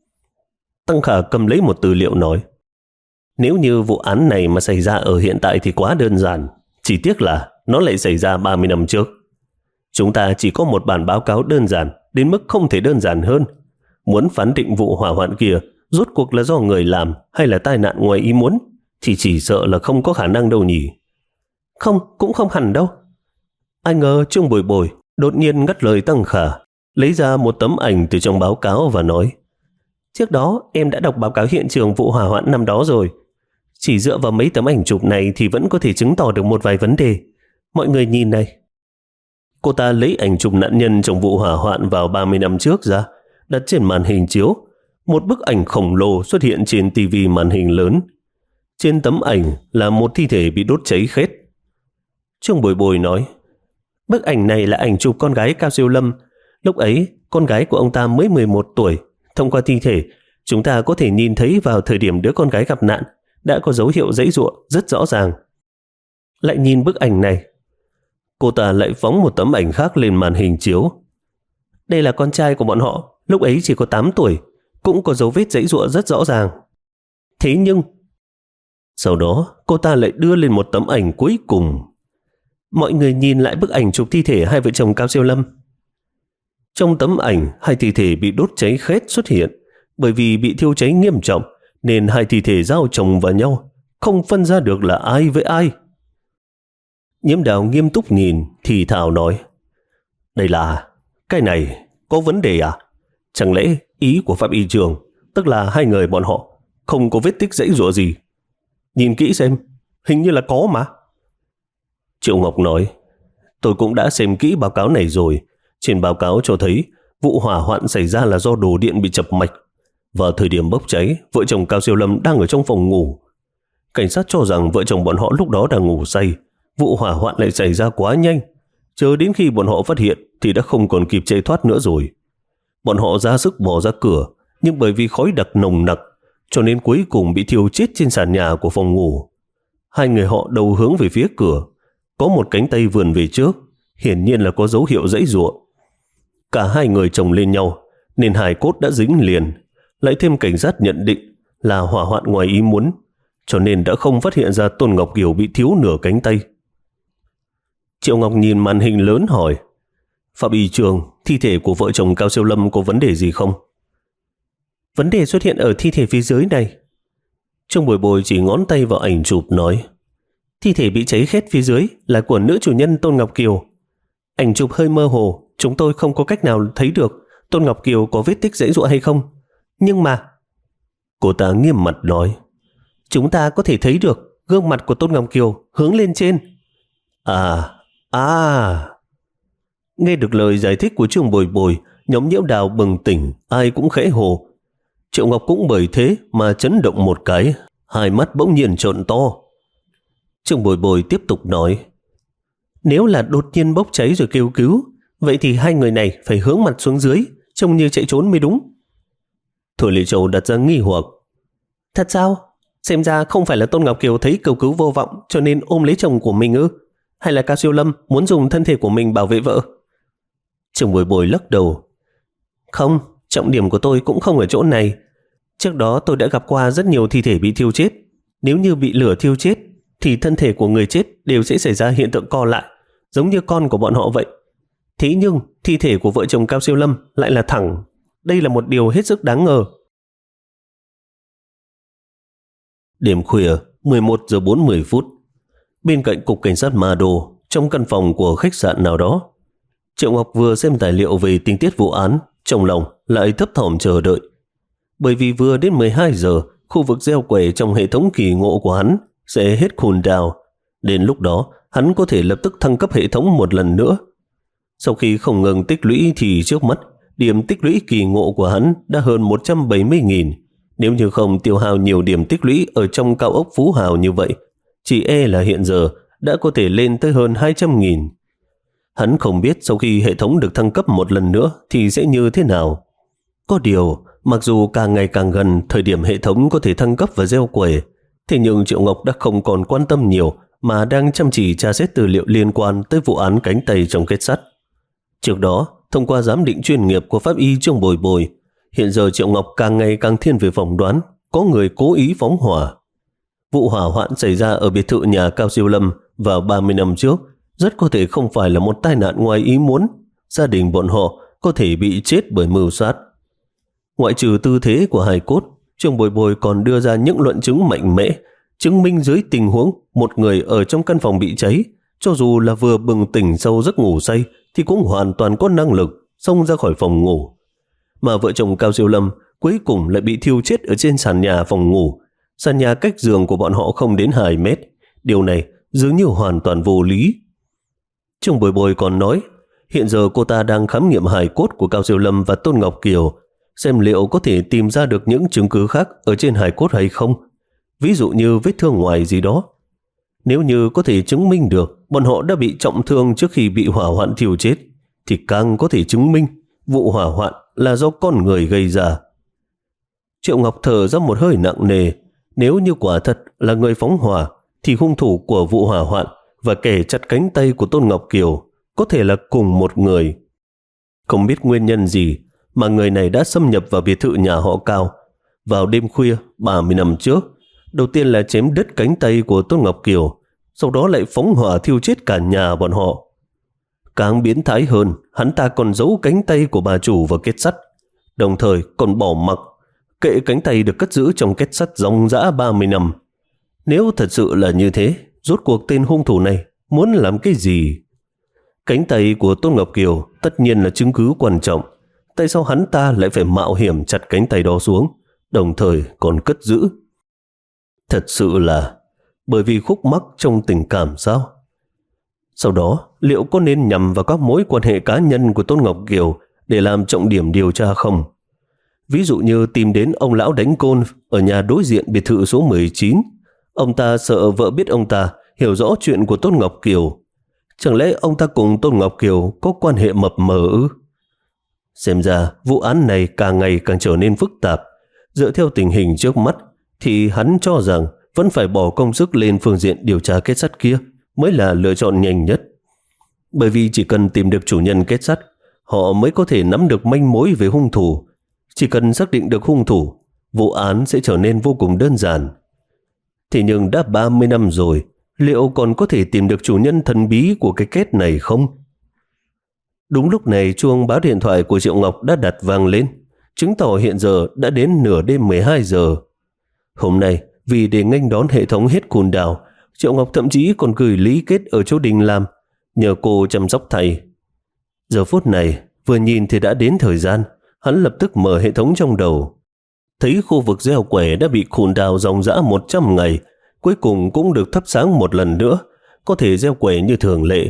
Tăng Khả cầm lấy một tư liệu nói, nếu như vụ án này mà xảy ra ở hiện tại thì quá đơn giản, chỉ tiếc là nó lại xảy ra ba mươi năm trước. Chúng ta chỉ có một bản báo cáo đơn giản đến mức không thể đơn giản hơn. Muốn phán định vụ hỏa hoạn kia rốt cuộc là do người làm hay là tai nạn ngoài ý muốn thì chỉ sợ là không có khả năng đâu nhỉ. Không, cũng không hẳn đâu. Ai ngờ Trương Bồi Bồi đột nhiên ngắt lời Tăng Khả, lấy ra một tấm ảnh từ trong báo cáo và nói, trước đó em đã đọc báo cáo hiện trường vụ hỏa hoạn năm đó rồi. Chỉ dựa vào mấy tấm ảnh chụp này thì vẫn có thể chứng tỏ được một vài vấn đề. Mọi người nhìn này. Cô ta lấy ảnh chụp nạn nhân trong vụ hỏa hoạn vào ba mươi năm trước ra, đặt trên màn hình chiếu. Một bức ảnh khổng lồ xuất hiện trên tivi màn hình lớn. Trên tấm ảnh là một thi thể bị đốt cháy khét. Trương Bồi Bồi nói, bức ảnh này là ảnh chụp con gái Cao Siêu Lâm. Lúc ấy, con gái của ông ta mới mười một tuổi. Thông qua thi thể, chúng ta có thể nhìn thấy vào thời điểm đứa con gái gặp nạn đã có dấu hiệu giãy giụa rất rõ ràng. Lại nhìn bức ảnh này. Cô ta lại phóng một tấm ảnh khác lên màn hình chiếu. Đây là con trai của bọn họ, lúc ấy chỉ có tám tuổi, cũng có dấu vết giãy giụa rất rõ ràng. Thế nhưng... Sau đó, cô ta lại đưa lên một tấm ảnh cuối cùng. Mọi người nhìn lại bức ảnh chụp thi thể hai vợ chồng Cao Siêu Lâm. Trong tấm ảnh, hai thi thể bị đốt cháy khét xuất hiện. Bởi vì bị thiêu cháy nghiêm trọng, nên hai thi thể giao chồng vào nhau, không phân ra được là ai với ai. Nhiễm Đào nghiêm túc nhìn, thì thào nói, đây là... cái này có vấn đề à? Chẳng lẽ ý của pháp y trường, tức là hai người bọn họ không có vết tích giãy giụa gì? Nhìn kỹ xem, hình như là có mà. Triệu Ngọc nói, tôi cũng đã xem kỹ báo cáo này rồi. Trên báo cáo cho thấy vụ hỏa hoạn xảy ra là do đồ điện bị chập mạch. Vào thời điểm bốc cháy, vợ chồng Cao Siêu Lâm đang ở trong phòng ngủ. Cảnh sát cho rằng vợ chồng bọn họ lúc đó đang ngủ say. Vụ hỏa hoạn lại xảy ra quá nhanh. Chờ đến khi bọn họ phát hiện thì đã không còn kịp chạy thoát nữa rồi. Bọn họ ra sức bỏ ra cửa, nhưng bởi vì khói đặc nồng nặc, cho nên cuối cùng bị thiêu chết trên sàn nhà của phòng ngủ. Hai người họ đầu hướng về phía cửa. Có một cánh tay vườn về trước, hiển nhiên là có dấu hiệu giãy giụa. Cả hai người chồng lên nhau, nên hài cốt đã dính liền. Lại thêm cảnh sát nhận định là hỏa hoạn ngoài ý muốn, cho nên đã không phát hiện ra Tôn Ngọc Kiều bị thiếu nửa cánh tay. Triệu Ngọc nhìn màn hình lớn hỏi, pháp y trường, thi thể của vợ chồng Cao Siêu Lâm có vấn đề gì không? Vấn đề xuất hiện ở thi thể phía dưới này. Trương Bồi Bồi chỉ ngón tay vào ảnh chụp nói, thi thể bị cháy khét phía dưới là của nữ chủ nhân Tôn Ngọc Kiều. Ảnh chụp hơi mơ hồ, chúng tôi không có cách nào thấy được Tôn Ngọc Kiều có vết tích giãy giụa hay không. Nhưng mà, cô ta nghiêm mặt nói, chúng ta có thể thấy được gương mặt của Tôn Ngọc Kiều hướng lên trên. À, à. Nghe được lời giải thích của Trương Bồi Bồi, nhóm Nhiễu Đào bừng tỉnh, ai cũng khẽ hồ. Triệu Ngọc cũng bởi thế mà chấn động một cái, hai mắt bỗng nhiên trợn to. Trương Bồi Bồi tiếp tục nói, nếu là đột nhiên bốc cháy rồi kêu cứu, vậy thì hai người này phải hướng mặt xuống dưới, trông như chạy trốn mới đúng. Thôi Lệ Châu đặt ra nghi hoặc, thật sao? Xem ra không phải là Tôn Ngọc Kiều thấy cầu cứu vô vọng cho nên ôm lấy chồng của mình ư? Hay là Cao Siêu Lâm muốn dùng thân thể của mình bảo vệ vợ? Trương Bồi Bồi lắc đầu, không, trọng điểm của tôi cũng không ở chỗ này. Trước đó tôi đã gặp qua rất nhiều thi thể bị thiêu chết. Nếu như bị lửa thiêu chết thì thân thể của người chết đều sẽ xảy ra hiện tượng co lại, giống như con của bọn họ vậy. Thế nhưng thi thể của vợ chồng Cao Siêu Lâm lại là thẳng. Đây là một điều hết sức đáng ngờ. Đêm khuya, mười một giờ bốn mươi phút, bên cạnh cục cảnh sát Ma Đô, trong căn phòng của khách sạn nào đó, Triệu Ngọc vừa xem tài liệu về tình tiết vụ án, trong lòng lại thấp thỏm chờ đợi. Bởi vì vừa đến mười hai giờ, khu vực gieo quẻ trong hệ thống kỳ ngộ của hắn sẽ hết cooldown. Đến lúc đó, hắn có thể lập tức thăng cấp hệ thống một lần nữa. Sau khi không ngừng tích lũy thì trước mắt, điểm tích lũy kỳ ngộ của hắn đã hơn một trăm bảy mươi nghìn. Nếu như không tiêu hao nhiều điểm tích lũy ở trong cao ốc Phú Hào như vậy, chỉ e là hiện giờ đã có thể lên tới hơn hai trăm nghìn. Hắn không biết sau khi hệ thống được thăng cấp một lần nữa thì sẽ như thế nào. Có điều, mặc dù càng ngày càng gần thời điểm hệ thống có thể thăng cấp và gieo quẻ, thế nhưng Triệu Ngọc đã không còn quan tâm nhiều mà đang chăm chỉ tra xét tư liệu liên quan tới vụ án cánh tay trong kết sắt. Trước đó, thông qua giám định chuyên nghiệp của pháp y Trương Bồi Bồi, hiện giờ Triệu Ngọc càng ngày càng thiên về phỏng đoán có người cố ý phóng hỏa. Vụ hỏa hoạn xảy ra ở biệt thự nhà Cao Siêu Lâm vào ba mươi năm trước rất có thể không phải là một tai nạn ngoài ý muốn. Gia đình bọn họ có thể bị chết bởi mưu sát. Ngoại trừ tư thế của hài cốt, Trương Bồi Bồi còn đưa ra những luận chứng mạnh mẽ, chứng minh dưới tình huống một người ở trong căn phòng bị cháy, cho dù là vừa bừng tỉnh sau giấc ngủ say, thì cũng hoàn toàn có năng lực xông ra khỏi phòng ngủ. Mà vợ chồng Cao Siêu Lâm cuối cùng lại bị thiêu chết ở trên sàn nhà phòng ngủ. Sàn nhà cách giường của bọn họ không đến hai mét. Điều này dường như hoàn toàn vô lý. Trương Bồi Bồi còn nói, hiện giờ cô ta đang khám nghiệm hài cốt của Cao Siêu Lâm và Tôn Ngọc Kiều, xem liệu có thể tìm ra được những chứng cứ khác ở trên hài cốt hay không. Ví dụ như vết thương ngoài gì đó. Nếu như có thể chứng minh được bọn họ đã bị trọng thương trước khi bị hỏa hoạn thiêu chết, thì càng có thể chứng minh vụ hỏa hoạn là do con người gây ra. Triệu Ngọc thở ra một hơi nặng nề. Nếu như quả thật là người phóng hỏa, thì hung thủ của vụ hỏa hoạn và kẻ chặt cánh tay của Tôn Ngọc Kiều có thể là cùng một người. Không biết nguyên nhân gì mà người này đã xâm nhập vào biệt thự nhà họ Cao vào đêm khuya ba mươi năm trước. Đầu tiên là chém đứt cánh tay của Tôn Ngọc Kiều, sau đó lại phóng hỏa thiêu chết cả nhà bọn họ. Càng biến thái hơn, hắn ta còn giấu cánh tay của bà chủ vào kết sắt, đồng thời còn bỏ mặc kệ cánh tay được cất giữ trong kết sắt ròng rã ba mươi năm. Nếu thật sự là như thế, rốt cuộc tên hung thủ này muốn làm cái gì? Cánh tay của Tôn Ngọc Kiều tất nhiên là chứng cứ quan trọng. Tại sao hắn ta lại phải mạo hiểm chặt cánh tay đó xuống, đồng thời còn cất giữ? Thật sự là bởi vì khúc mắc trong tình cảm sao? Sau đó, liệu có nên nhằm vào các mối quan hệ cá nhân của Tôn Ngọc Kiều để làm trọng điểm điều tra không? Ví dụ như tìm đến ông lão đánh côn ở nhà đối diện biệt thự số mười chín. Ông ta sợ vợ biết ông ta hiểu rõ chuyện của Tôn Ngọc Kiều. Chẳng lẽ ông ta cùng Tôn Ngọc Kiều có quan hệ mập mờ ư? Xem ra vụ án này càng ngày càng trở nên phức tạp. Dựa theo tình hình trước mắt thì hắn cho rằng vẫn phải bỏ công sức lên phương diện điều tra kết sắt kia mới là lựa chọn nhanh nhất. Bởi vì chỉ cần tìm được chủ nhân kết sắt, họ mới có thể nắm được manh mối về hung thủ. Chỉ cần xác định được hung thủ, vụ án sẽ trở nên vô cùng đơn giản. Thế nhưng đã ba mươi năm rồi, liệu còn có thể tìm được chủ nhân thần bí của cái kết này không? Đúng lúc này chuông báo điện thoại của Triệu Ngọc đã đặt vang lên. chứng tỏ hiện giờ đã đến nửa đêm mười hai giờ. Hôm nay, vì để nghênh đón hệ thống hết cooldown, Triệu Ngọc thậm chí còn gửi Lý Kết ở chỗ Đình làm, nhờ cô chăm sóc thầy. Giờ phút này, vừa nhìn thì đã đến thời gian, hắn lập tức mở hệ thống trong đầu. Thấy khu vực gieo quẻ đã bị cooldown dòng dã một trăm ngày, cuối cùng cũng được thắp sáng một lần nữa, có thể gieo quẻ như thường lệ.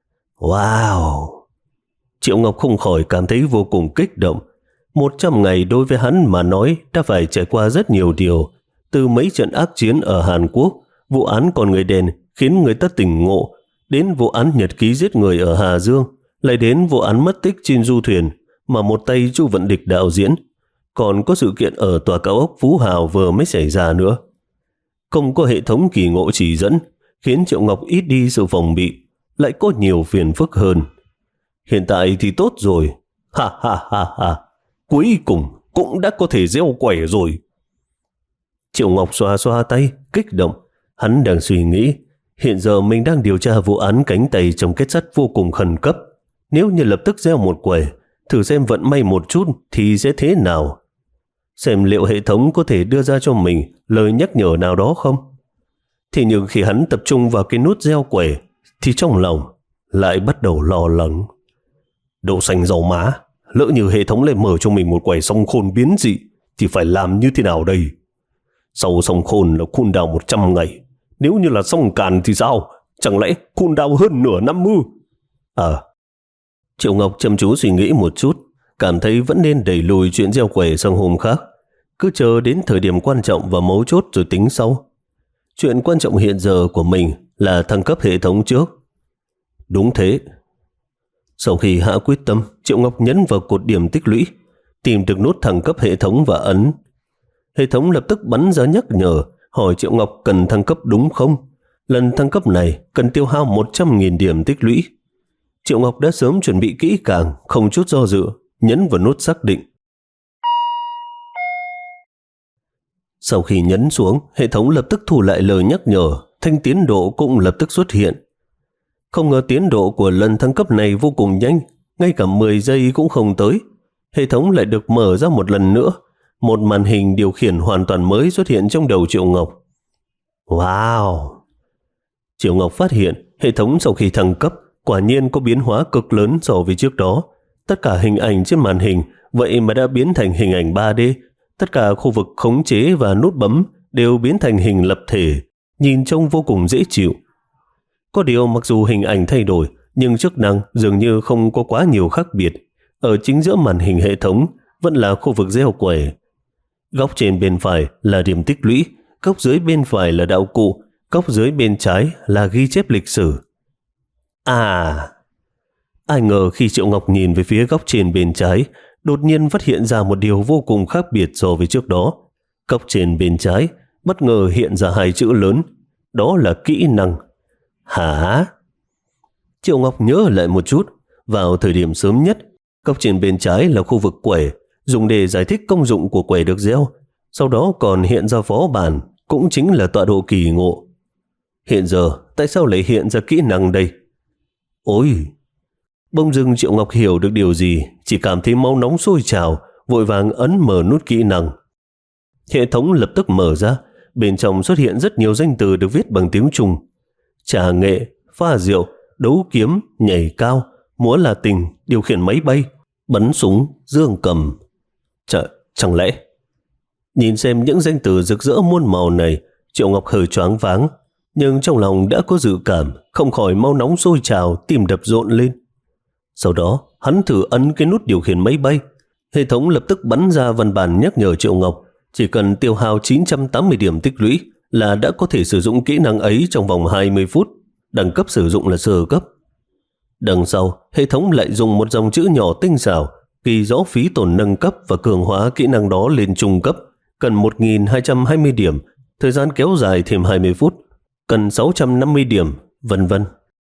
Wow! Triệu Ngọc không khỏi cảm thấy vô cùng kích động. một trăm ngày đối với hắn mà nói đã phải trải qua rất nhiều điều, từ mấy trận ác chiến ở Hàn Quốc, vụ án con người đen khiến người ta tỉnh ngộ, đến vụ án nhật ký giết người ở Hà Dương, lại đến vụ án mất tích trên du thuyền mà một tay Chu Vận Địch đạo diễn, còn có sự kiện ở tòa cao ốc Phú Hào vừa mới xảy ra nữa. Không có hệ thống kỳ ngộ chỉ dẫn, khiến Triệu Ngọc ít đi sự phòng bị, lại có nhiều phiền phức hơn. Hiện tại thì tốt rồi, ha ha ha ha, cuối cùng cũng đã có thể gieo quẻ rồi. Triệu Ngọc xoa xoa tay, kích động. Hắn đang suy nghĩ, hiện giờ mình đang điều tra vụ án cánh tay trong kết sắt vô cùng khẩn cấp. Nếu như lập tức gieo một quẻ, thử xem vận may một chút thì sẽ thế nào. Xem liệu hệ thống có thể đưa ra cho mình lời nhắc nhở nào đó không. Thì nhưng khi hắn tập trung vào cái nút gieo quẻ, thì trong lòng lại bắt đầu lo lắng. Đậu xanh dầu má, lỡ như hệ thống lại mở cho mình một quẻ song khôn biến dị thì phải làm như thế nào đây? Sau song khôn là cooldown một trăm ngày, nếu như là song càn thì sao? Chẳng lẽ cooldown hơn nửa năm ư? À, Triệu Ngọc chăm chú suy nghĩ một chút, cảm thấy vẫn nên đẩy lùi chuyện gieo quẻ sang hôm khác, cứ chờ đến thời điểm quan trọng và mấu chốt rồi tính sau. Chuyện quan trọng hiện giờ của mình là thăng cấp hệ thống trước. Đúng thế. Sau khi hạ quyết tâm, Triệu Ngọc nhấn vào cột điểm tích lũy, tìm được nút thăng cấp hệ thống và ấn. Hệ thống lập tức bắn ra nhắc nhở, hỏi Triệu Ngọc cần thăng cấp đúng không? Lần thăng cấp này cần tiêu hao một trăm nghìn điểm tích lũy. Triệu Ngọc đã sớm chuẩn bị kỹ càng, không chút do dự, nhấn vào nút xác định. Sau khi nhấn xuống, hệ thống lập tức thu lại lời nhắc nhở, thanh tiến độ cũng lập tức xuất hiện. Không ngờ tiến độ của lần thăng cấp này vô cùng nhanh, ngay cả mười giây cũng không tới. Hệ thống lại được mở ra một lần nữa, một màn hình điều khiển hoàn toàn mới xuất hiện trong đầu Triệu Ngọc. Wow! Triệu Ngọc phát hiện hệ thống sau khi thăng cấp quả nhiên có biến hóa cực lớn so với trước đó. Tất cả hình ảnh trên màn hình vậy mà đã biến thành hình ảnh ba D. Tất cả khu vực khống chế và nút bấm đều biến thành hình lập thể, nhìn trông vô cùng dễ chịu. Có điều mặc dù hình ảnh thay đổi, nhưng chức năng dường như không có quá nhiều khác biệt. Ở chính giữa màn hình hệ thống vẫn là khu vực gieo quẻ. Góc trên bên phải là điểm tích lũy, góc dưới bên phải là đạo cụ, góc dưới bên trái là ghi chép lịch sử. À! Ai ngờ khi Triệu Ngọc nhìn về phía góc trên bên trái, đột nhiên phát hiện ra một điều vô cùng khác biệt so với trước đó. Góc trên bên trái bất ngờ hiện ra hai chữ lớn, đó là kỹ năng. Hả? Triệu Ngọc nhớ lại một chút, vào thời điểm sớm nhất, góc trên bên trái là khu vực quẻ, dùng để giải thích công dụng của quẻ được gieo, sau đó còn hiện ra phó bản, cũng chính là tọa độ kỳ ngộ. Hiện giờ, tại sao lại hiện ra kỹ năng đây? Ôi! Bỗng dưng Triệu Ngọc hiểu được điều gì, chỉ cảm thấy máu nóng sôi trào, vội vàng ấn mở nút kỹ năng. Hệ thống lập tức mở ra, bên trong xuất hiện rất nhiều danh từ được viết bằng tiếng Trung. Trà nghệ, pha rượu, đấu kiếm, nhảy cao, múa là tình, điều khiển máy bay, bắn súng, dương cầm. Chà, chẳng lẽ? Nhìn xem những danh từ rực rỡ muôn màu này, Triệu Ngọc hơi choáng váng, nhưng trong lòng đã có dự cảm, không khỏi máu nóng sôi trào, tim đập rộn lên. Sau đó, hắn thử ấn cái nút điều khiển máy bay. Hệ thống lập tức bắn ra văn bản nhắc nhở Triệu Ngọc, chỉ cần tiêu hao chín trăm tám mươi điểm tích lũy là đã có thể sử dụng kỹ năng ấy trong vòng hai mươi phút, đẳng cấp sử dụng là sơ cấp. Đằng sau, hệ thống lại dùng một dòng chữ nhỏ tinh xảo, ghi rõ phí tổn nâng cấp và cường hóa kỹ năng đó lên trung cấp, cần một nghìn hai trăm hai mươi điểm, thời gian kéo dài thêm hai mươi phút, cần sáu trăm năm mươi điểm, vân vân.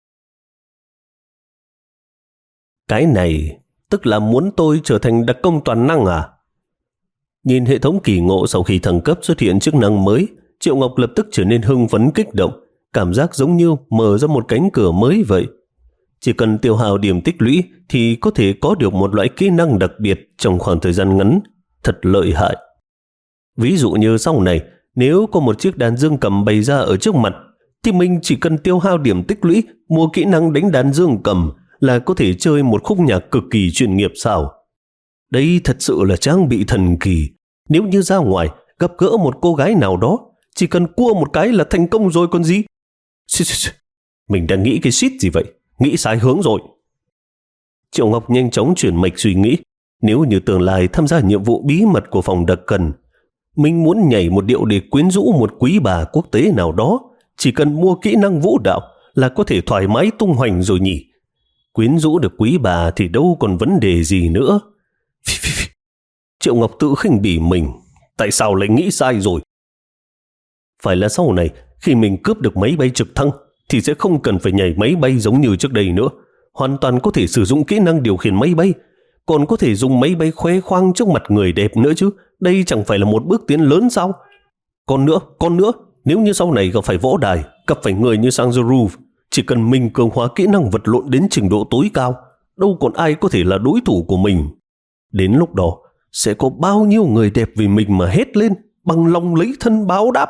Cái này tức là muốn tôi trở thành đặc công toàn năng à? Nhìn hệ thống kỳ ngộ sau khi thăng cấp xuất hiện chức năng mới, Triệu Ngọc lập tức trở nên hưng phấn kích động, cảm giác giống như mở ra một cánh cửa mới vậy. Chỉ cần tiêu hao điểm tích lũy thì có thể có được một loại kỹ năng đặc biệt trong khoảng thời gian ngắn, thật lợi hại. Ví dụ như sau này, nếu có một chiếc đàn dương cầm bày ra ở trước mặt, thì mình chỉ cần tiêu hao điểm tích lũy mua kỹ năng đánh đàn dương cầm là có thể chơi một khúc nhạc cực kỳ chuyên nghiệp sao? Đây thật sự là trang bị thần kỳ. Nếu như ra ngoài gặp gỡ một cô gái nào đó, chỉ cần cua một cái là thành công rồi còn gì. Mình đang nghĩ cái shit gì vậy? Nghĩ sai hướng rồi. Triệu Ngọc nhanh chóng chuyển mạch suy nghĩ. Nếu như tương lai tham gia nhiệm vụ bí mật của phòng đặc cần, mình muốn nhảy một điệu để quyến rũ một quý bà quốc tế nào đó, chỉ cần mua kỹ năng vũ đạo là có thể thoải mái tung hoành rồi nhỉ. Quyến rũ được quý bà thì đâu còn vấn đề gì nữa. Triệu Ngọc tự khinh bỉ mình. Tại sao lại nghĩ sai rồi? Phải là sau này khi mình cướp được máy bay trực thăng thì sẽ không cần phải nhảy máy bay giống như trước đây nữa. Hoàn toàn có thể sử dụng kỹ năng điều khiển máy bay, còn có thể dùng máy bay khoe khoang trước mặt người đẹp nữa chứ. Đây chẳng phải là một bước tiến lớn sao? Còn nữa, còn nữa, nếu như sau này gặp phải võ đài, gặp phải người như Sanzuru, chỉ cần mình cường hóa kỹ năng vật lộn đến trình độ tối cao, đâu còn ai có thể là đối thủ của mình. Đến lúc đó, sẽ có bao nhiêu người đẹp vì mình mà hét lên, bằng lòng lấy thân báo đáp.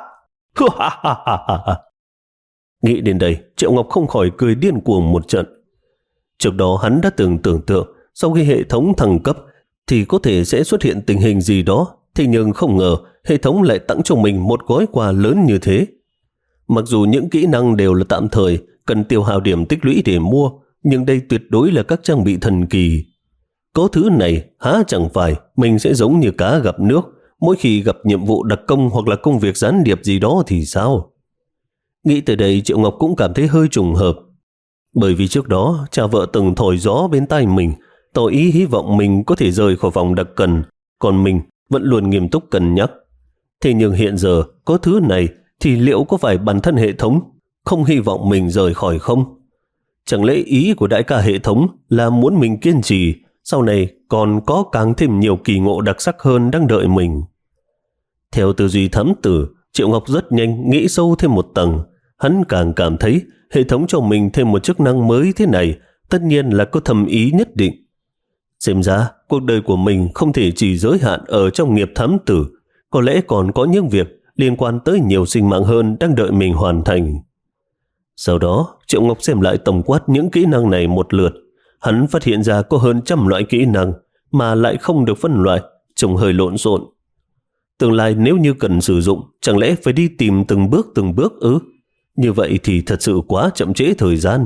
Nghĩ đến đây, Triệu Ngọc không khỏi cười điên cuồng một trận. Trước đó hắn đã từng tưởng tượng sau khi hệ thống thăng cấp thì có thể sẽ xuất hiện tình hình gì đó, thế nhưng không ngờ hệ thống lại tặng cho mình một gói quà lớn như thế. Mặc dù những kỹ năng đều là tạm thời, cần tiêu hao điểm tích lũy để mua, nhưng đây tuyệt đối là các trang bị thần kỳ. Có thứ này há chẳng phải mình sẽ giống như cá gặp nước, mỗi khi gặp nhiệm vụ đặc công hoặc là công việc gián điệp gì đó thì sao? Nghĩ tới đây, Triệu Ngọc cũng cảm thấy hơi trùng hợp. Bởi vì trước đó cha vợ từng thổi gió bên tai mình, tỏ ý hy vọng mình có thể rời khỏi vòng đặc cần, còn mình vẫn luôn nghiêm túc cân nhắc. Thế nhưng hiện giờ có thứ này thì liệu có phải bản thân hệ thống không hy vọng mình rời khỏi không? Chẳng lẽ ý của đại ca hệ thống là muốn mình kiên trì, sau này còn có càng thêm nhiều kỳ ngộ đặc sắc hơn đang đợi mình? Theo tư duy thám tử, Triệu Ngọc rất nhanh nghĩ sâu thêm một tầng. Hắn càng cảm thấy hệ thống cho mình thêm một chức năng mới thế này tất nhiên là có thầm ý nhất định. Xem ra cuộc đời của mình không thể chỉ giới hạn ở trong nghiệp thám tử, có lẽ còn có những việc liên quan tới nhiều sinh mạng hơn đang đợi mình hoàn thành. Sau đó, Triệu Ngọc xem lại tổng quát những kỹ năng này một lượt. Hắn phát hiện ra có hơn trăm loại kỹ năng mà lại không được phân loại, trông hơi lộn xộn. Tương lai nếu như cần sử dụng, chẳng lẽ phải đi tìm từng bước từng bước ư? Như vậy thì thật sự quá chậm trễ thời gian.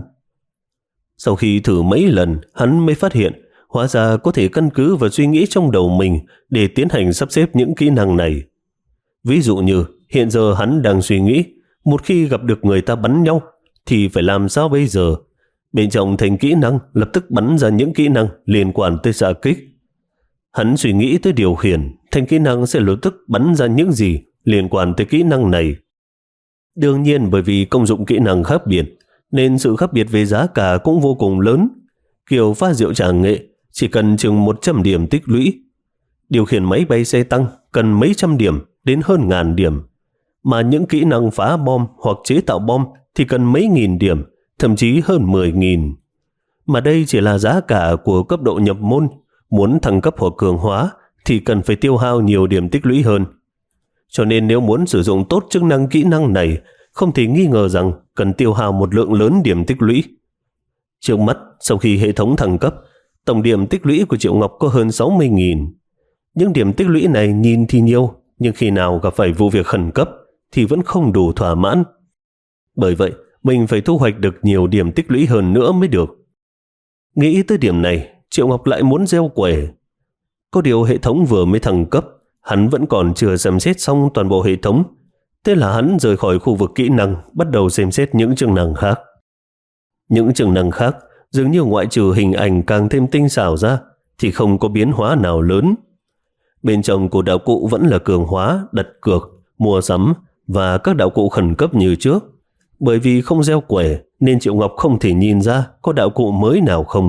Sau khi thử mấy lần, hắn mới phát hiện hóa ra có thể căn cứ vào suy nghĩ trong đầu mình để tiến hành sắp xếp những kỹ năng này. Ví dụ như hiện giờ hắn đang suy nghĩ một khi gặp được người ta bắn nhau thì phải làm sao bây giờ? Bên trong thành kỹ năng lập tức bắn ra những kỹ năng liên quan tới xạ kích. Hắn suy nghĩ tới điều khiển, thành kỹ năng sẽ lập tức bắn ra những gì liên quan tới kỹ năng này. Đương nhiên bởi vì công dụng kỹ năng khác biệt, nên sự khác biệt về giá cả cũng vô cùng lớn. Kiểu pha rượu trà nghệ chỉ cần chừng một trăm điểm tích lũy. Điều khiển máy bay xe tăng cần mấy trăm điểm đến hơn ngàn điểm. Mà những kỹ năng phá bom hoặc chế tạo bom thì cần mấy nghìn điểm, thậm chí hơn mười nghìn. Mà đây chỉ là giá cả của cấp độ nhập môn. Muốn thăng cấp hoặc cường hóa thì cần phải tiêu hao nhiều điểm tích lũy hơn. Cho nên nếu muốn sử dụng tốt chức năng kỹ năng này, không thể nghi ngờ rằng cần tiêu hao một lượng lớn điểm tích lũy. Trước mắt, sau khi hệ thống thăng cấp, tổng điểm tích lũy của Triệu Ngọc có hơn sáu mươi nghìn. Những điểm tích lũy này nhìn thì nhiều, nhưng khi nào gặp phải vụ việc khẩn cấp thì vẫn không đủ thỏa mãn. Bởi vậy, mình phải thu hoạch được nhiều điểm tích lũy hơn nữa mới được. Nghĩ tới điểm này, Triệu Ngọc lại muốn gieo quẻ. Có điều hệ thống vừa mới thăng cấp, hắn vẫn còn chưa xem xét xong toàn bộ hệ thống. Thế là hắn rời khỏi khu vực kỹ năng, bắt đầu xem xét những chức năng khác. Những chức năng khác dường như ngoại trừ hình ảnh càng thêm tinh xảo ra thì không có biến hóa nào lớn. Bên trong của đạo cụ vẫn là cường hóa, đặt cược, mua sắm và các đạo cụ khẩn cấp như trước. Bởi vì không gieo quẻ nên Triệu Ngọc không thể nhìn ra có đạo cụ mới nào không.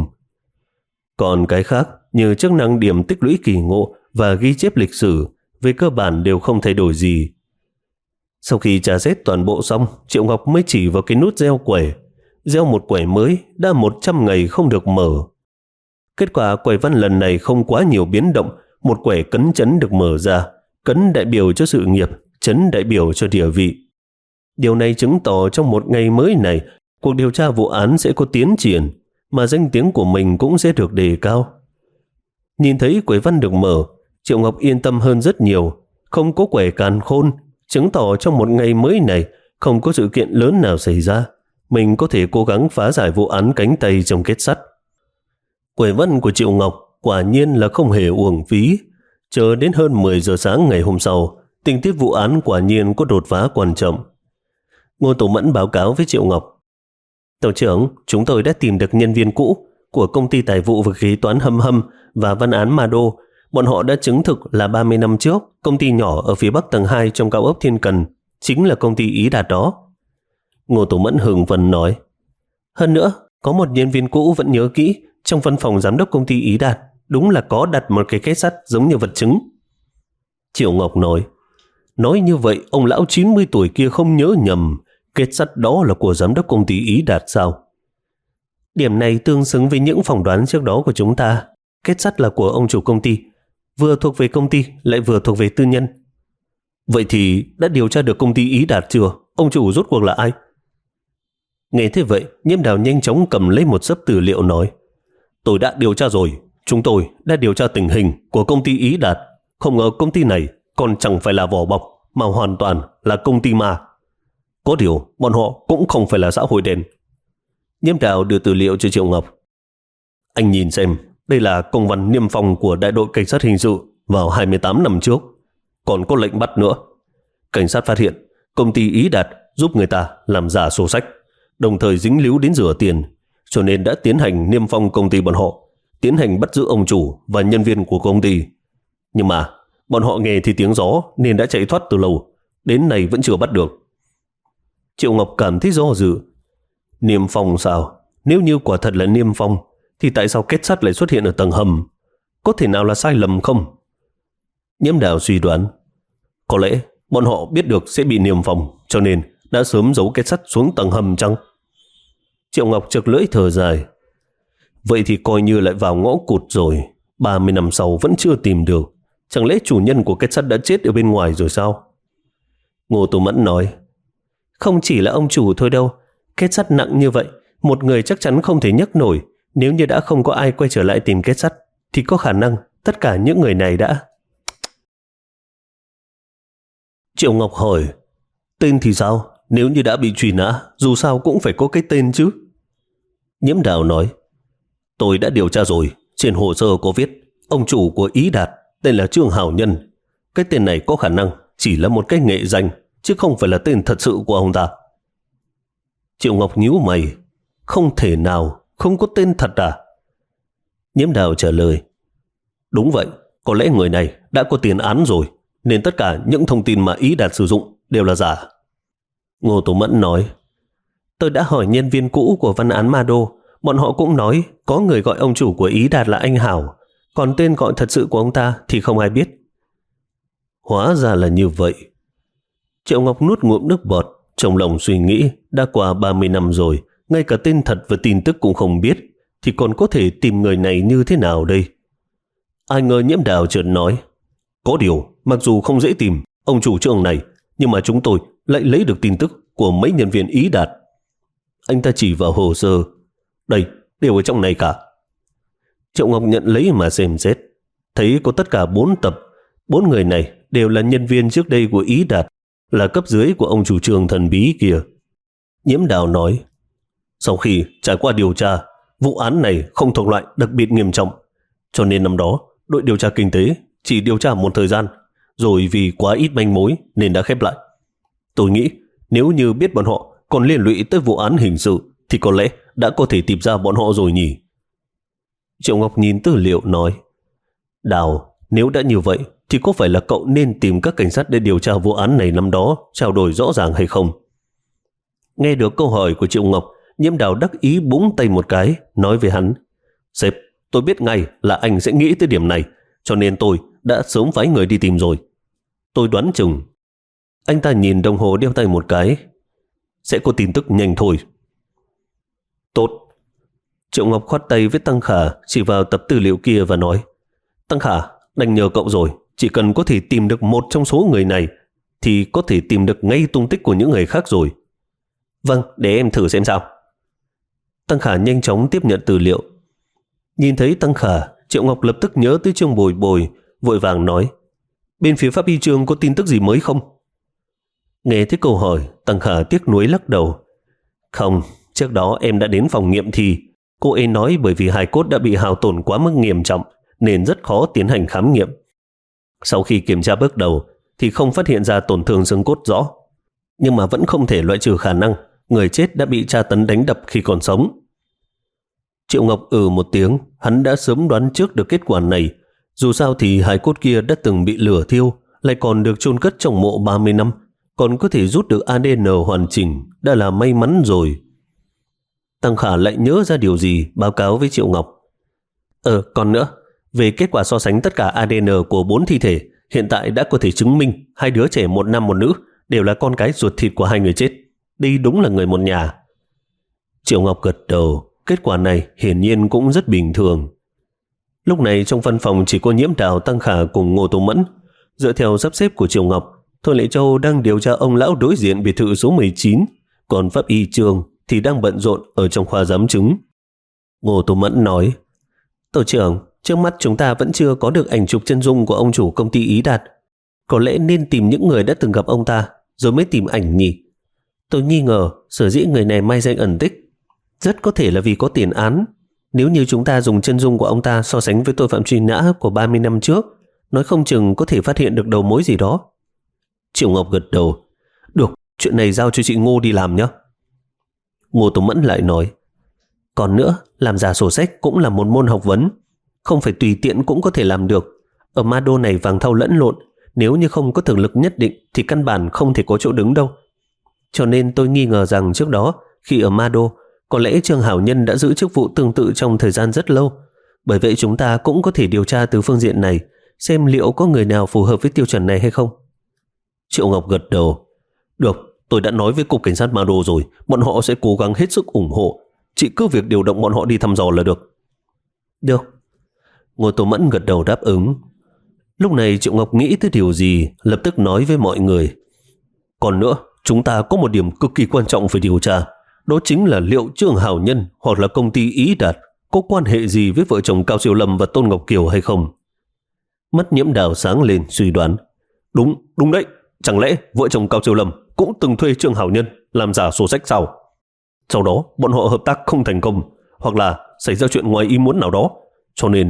Còn cái khác như chức năng điểm tích lũy kỳ ngộ và ghi chép lịch sử về cơ bản đều không thay đổi gì. Sau khi tra xét toàn bộ xong, Triệu Ngọc mới chỉ vào cái nút gieo quẻ. Gieo một quẻ mới đã một trăm ngày không được mở. Kết quả quẻ văn lần này không quá nhiều biến động, một quẻ cấn chấn được mở ra, cấn đại biểu cho sự nghiệp, chấn đại biểu cho địa vị. Điều này chứng tỏ trong một ngày mới này, cuộc điều tra vụ án sẽ có tiến triển, mà danh tiếng của mình cũng sẽ được đề cao. Nhìn thấy quẻ văn được mở, Triệu Ngọc yên tâm hơn rất nhiều. Không có quẻ càn khôn, chứng tỏ trong một ngày mới này không có sự kiện lớn nào xảy ra. Mình có thể cố gắng phá giải vụ án cánh tay trong kết sắt. Quẻ văn của Triệu Ngọc quả nhiên là không hề uổng phí. Chờ đến hơn mười giờ sáng ngày hôm sau, tình tiết vụ án quả nhiên có đột phá quan trọng. Ngô Tổ Mẫn báo cáo với Triệu Ngọc: Tổ trưởng, chúng tôi đã tìm được nhân viên cũ của công ty tài vụ và kế toán Hâm Hâm và văn án Ma Đô. Bọn họ đã chứng thực là ba mươi năm trước, công ty nhỏ ở phía bắc tầng hai trong cao ốc Thiên Cần chính là công ty Ý Đạt đó. Ngô Tổ Mẫn hưng phấn nói: Hơn nữa, có một nhân viên cũ vẫn nhớ kỹ, trong văn phòng giám đốc công ty Ý Đạt đúng là có đặt một cái kết sắt giống như vật chứng. Triệu Ngọc nói: Nói như vậy, ông lão chín mươi tuổi kia không nhớ nhầm, kết sắt đó là của giám đốc công ty Ý Đạt sao? Điểm này tương xứng với những phỏng đoán trước đó của chúng ta. Kết sắt là của ông chủ công ty, vừa thuộc về công ty lại vừa thuộc về tư nhân. Vậy thì đã điều tra được công ty Ý Đạt chưa? Ông chủ rốt cuộc là ai? Nghe thế vậy, Nhiễm Đào nhanh chóng cầm lấy một xấp tư liệu nói: Tôi đã điều tra rồi. Chúng tôi đã điều tra tình hình của công ty Ý Đạt. Không ngờ công ty này còn chẳng phải là vỏ bọc, mà hoàn toàn là công ty ma. Có điều bọn họ cũng không phải là xã hội đen. Nhiễm Đào đưa tư liệu cho Triệu Ngọc. Anh nhìn xem, đây là công văn niêm phong của đại đội cảnh sát hình sự vào hai mươi tám năm trước. Còn có lệnh bắt nữa. Cảnh sát phát hiện công ty Ý Đạt giúp người ta làm giả sổ sách, đồng thời dính líu đến rửa tiền, cho nên đã tiến hành niêm phong công ty bọn họ, tiến hành bắt giữ ông chủ và nhân viên của công ty. Nhưng mà bọn họ nghe thì tiếng gió nên đã chạy thoát từ lâu, đến nay vẫn chưa bắt được. Triệu Ngọc cảm thấy do dự. Niêm phong sao? Nếu như quả thật là niêm phong, thì tại sao kết sắt lại xuất hiện ở tầng hầm? Có thể nào là sai lầm không? Nhiễm Đào suy đoán, có lẽ bọn họ biết được sẽ bị niêm phong, cho nên đã sớm giấu kết sắt xuống tầng hầm chăng? Triệu Ngọc chực lưỡi thở dài. Vậy thì coi như lại vào ngõ cụt rồi. ba mươi năm sau vẫn chưa tìm được. Chẳng lẽ chủ nhân của kết sắt đã chết ở bên ngoài rồi sao? Ngô Tổ Mẫn nói: Không chỉ là ông chủ thôi đâu. Kết sắt nặng như vậy, một người chắc chắn không thể nhấc nổi. Nếu như đã không có ai quay trở lại tìm kết sắt, thì có khả năng tất cả những người này đã... Triệu Ngọc hỏi: Tên thì sao? Nếu như đã bị truy nã, dù sao cũng phải có cái tên chứ. Nhiễm Đào nói: Tôi đã điều tra rồi. Trên hồ sơ có viết ông chủ của Ý Đạt tên là Trương Hảo Nhân. Cái tên này có khả năng chỉ là một cái nghệ danh, chứ không phải là tên thật sự của ông ta. Triệu Ngọc nhíu mày: Không thể nào, không có tên thật à? Nhiễm Đào trả lời: Đúng vậy, có lẽ người này đã có tiền án rồi, nên tất cả những thông tin mà Ý Đạt sử dụng đều là giả. Ngô Tổ Mẫn nói: Tôi đã hỏi nhân viên cũ của văn án Ma Đô, bọn họ cũng nói có người gọi ông chủ của Ý Đạt là anh Hảo, còn tên gọi thật sự của ông ta thì không ai biết. Hóa ra là như vậy. Triệu Ngọc nuốt ngụm nước bọt, trong lòng suy nghĩ đã qua ba mươi năm rồi, ngay cả tên thật và tin tức cũng không biết, thì còn có thể tìm người này như thế nào đây? Ai ngờ Nhiễm Đào chợt nói: Có điều, mặc dù không dễ tìm ông chủ Trương này, nhưng mà chúng tôi lại lấy được tin tức của mấy nhân viên Ý Đạt. Anh ta chỉ vào hồ sơ: Đây, đều ở trong này cả. Triệu Ngọc nhận lấy mà xem xét, thấy có tất cả bốn tập. Bốn người này đều là nhân viên trước đây của Ý Đạt, là cấp dưới của ông chủ Trương thần bí kia. Nhiễm Đào nói: Sau khi trải qua điều tra, vụ án này không thuộc loại đặc biệt nghiêm trọng, cho nên năm đó đội điều tra kinh tế chỉ điều tra một thời gian, rồi vì quá ít manh mối nên đã khép lại. Tôi nghĩ nếu như biết bọn họ còn liên lụy tới vụ án hình sự thì có lẽ đã có thể tìm ra bọn họ rồi nhỉ. Triệu Ngọc nhìn tư liệu nói: Đào, nếu đã như vậy thì có phải là cậu nên tìm các cảnh sát để điều tra vụ án này năm đó, trao đổi rõ ràng hay không? Nghe được câu hỏi của Triệu Ngọc, Nhiễm Đào đắc ý búng tay một cái, nói với hắn: Sếp, tôi biết ngay là anh sẽ nghĩ tới điểm này, cho nên tôi đã sớm phái người đi tìm rồi. Tôi đoán chừng. Anh ta nhìn đồng hồ đeo tay một cái: Sẽ có tin tức nhanh thôi. Tốt. Triệu Ngọc khoát tay với Tăng Khả, chỉ vào tập tư liệu kia và nói: Tăng Khả, Đành nhờ cậu rồi, chỉ cần có thể tìm được một trong số người này thì có thể tìm được ngay tung tích của những người khác rồi. Vâng, để em thử xem sao. Tăng Khả nhanh chóng tiếp nhận tư liệu. Nhìn thấy Tăng Khả, Triệu Ngọc lập tức nhớ tới Trương Bồi Bồi, vội vàng nói: bên phía pháp y Trương có tin tức gì mới không? Nghe thấy câu hỏi, Tăng Khả tiếc nuối lắc đầu. Không, trước đó em đã đến phòng nghiệm thì cô ấy nói bởi vì hài cốt đã bị hao tổn quá mức nghiêm trọng nên rất khó tiến hành khám nghiệm. Sau khi kiểm tra bước đầu thì không phát hiện ra tổn thương xương cốt rõ, nhưng mà vẫn không thể loại trừ khả năng người chết đã bị tra tấn đánh đập khi còn sống. Triệu Ngọc ừ một tiếng, hắn đã sớm đoán trước được kết quả này. Dù sao thì hài cốt kia đã từng bị lửa thiêu, lại còn được chôn cất trong mộ ba mươi năm, còn có thể rút được a đê en hoàn chỉnh, đã là may mắn rồi. Tăng Khả lại nhớ ra điều gì, báo cáo với Triệu Ngọc. Ờ, còn nữa, về kết quả so sánh tất cả a đê en của bốn thi thể, hiện tại đã có thể chứng minh hai đứa trẻ một nam một nữ đều là con cái ruột thịt của hai người chết. Đây đúng là người một nhà. Triệu Ngọc gật đầu, kết quả này hiển nhiên cũng rất bình thường. Lúc này trong văn phòng chỉ có Nhiễm Đào, Tăng Khả cùng Ngô Tô Mẫn. Dựa theo sắp xếp của Triệu Ngọc, Thôi Lệ Châu đang điều tra ông lão đối diện biệt thự số mười chín, còn pháp y Trương thì đang bận rộn ở trong khoa giám chứng. Ngô Tô Mẫn nói: Tổ trưởng, trước mắt chúng ta vẫn chưa có được ảnh chụp chân dung của ông chủ công ty Ý Đạt. Có lẽ nên tìm những người đã từng gặp ông ta rồi mới tìm ảnh nhỉ? Tôi nghi ngờ sở dĩ người này mai danh ẩn tích rất có thể là vì có tiền án. Nếu như chúng ta dùng chân dung của ông ta so sánh với tội phạm truy nã của ba mươi năm trước, nói không chừng có thể phát hiện được đầu mối gì đó. Triệu Ngọc gật đầu. Được, chuyện này giao cho chị Ngô đi làm nhé. Ngô Tố Mẫn lại nói: Còn nữa, làm giả sổ sách cũng là một môn học vấn, không phải tùy tiện cũng có thể làm được. Ở ma đô này vàng thau lẫn lộn, nếu như không có thực lực nhất định thì căn bản không thể có chỗ đứng đâu. Cho nên tôi nghi ngờ rằng trước đó, khi ở ma đô, có lẽ Trương Hảo Nhân đã giữ chức vụ tương tự trong thời gian rất lâu. Bởi vậy chúng ta cũng có thể điều tra từ phương diện này, xem liệu có người nào phù hợp với tiêu chuẩn này hay không. Triệu Ngọc gật đầu. Được, tôi đã nói với Cục Cảnh sát Ma Đô rồi, bọn họ sẽ cố gắng hết sức ủng hộ. Chị cứ việc điều động bọn họ đi thăm dò là được. Được. Ngô Tô Mẫn gật đầu đáp ứng. Lúc này Triệu Ngọc nghĩ tới điều gì, lập tức nói với mọi người. Còn nữa, chúng ta có một điểm cực kỳ quan trọng phải điều tra. Đó chính là liệu Trương Hảo Nhân hoặc là công ty Ý Đạt có quan hệ gì với vợ chồng Cao Siêu Lâm và Tôn Ngọc Kiều hay không. Mắt Nhiễm Đào sáng lên suy đoán. Đúng, đúng đấy. Chẳng lẽ vợ chồng Cao Siêu Lâm cũng từng thuê Trương Hảo Nhân làm giả sổ sách sao? Sau đó bọn họ hợp tác không thành công, hoặc là xảy ra chuyện ngoài ý muốn nào đó, cho nên...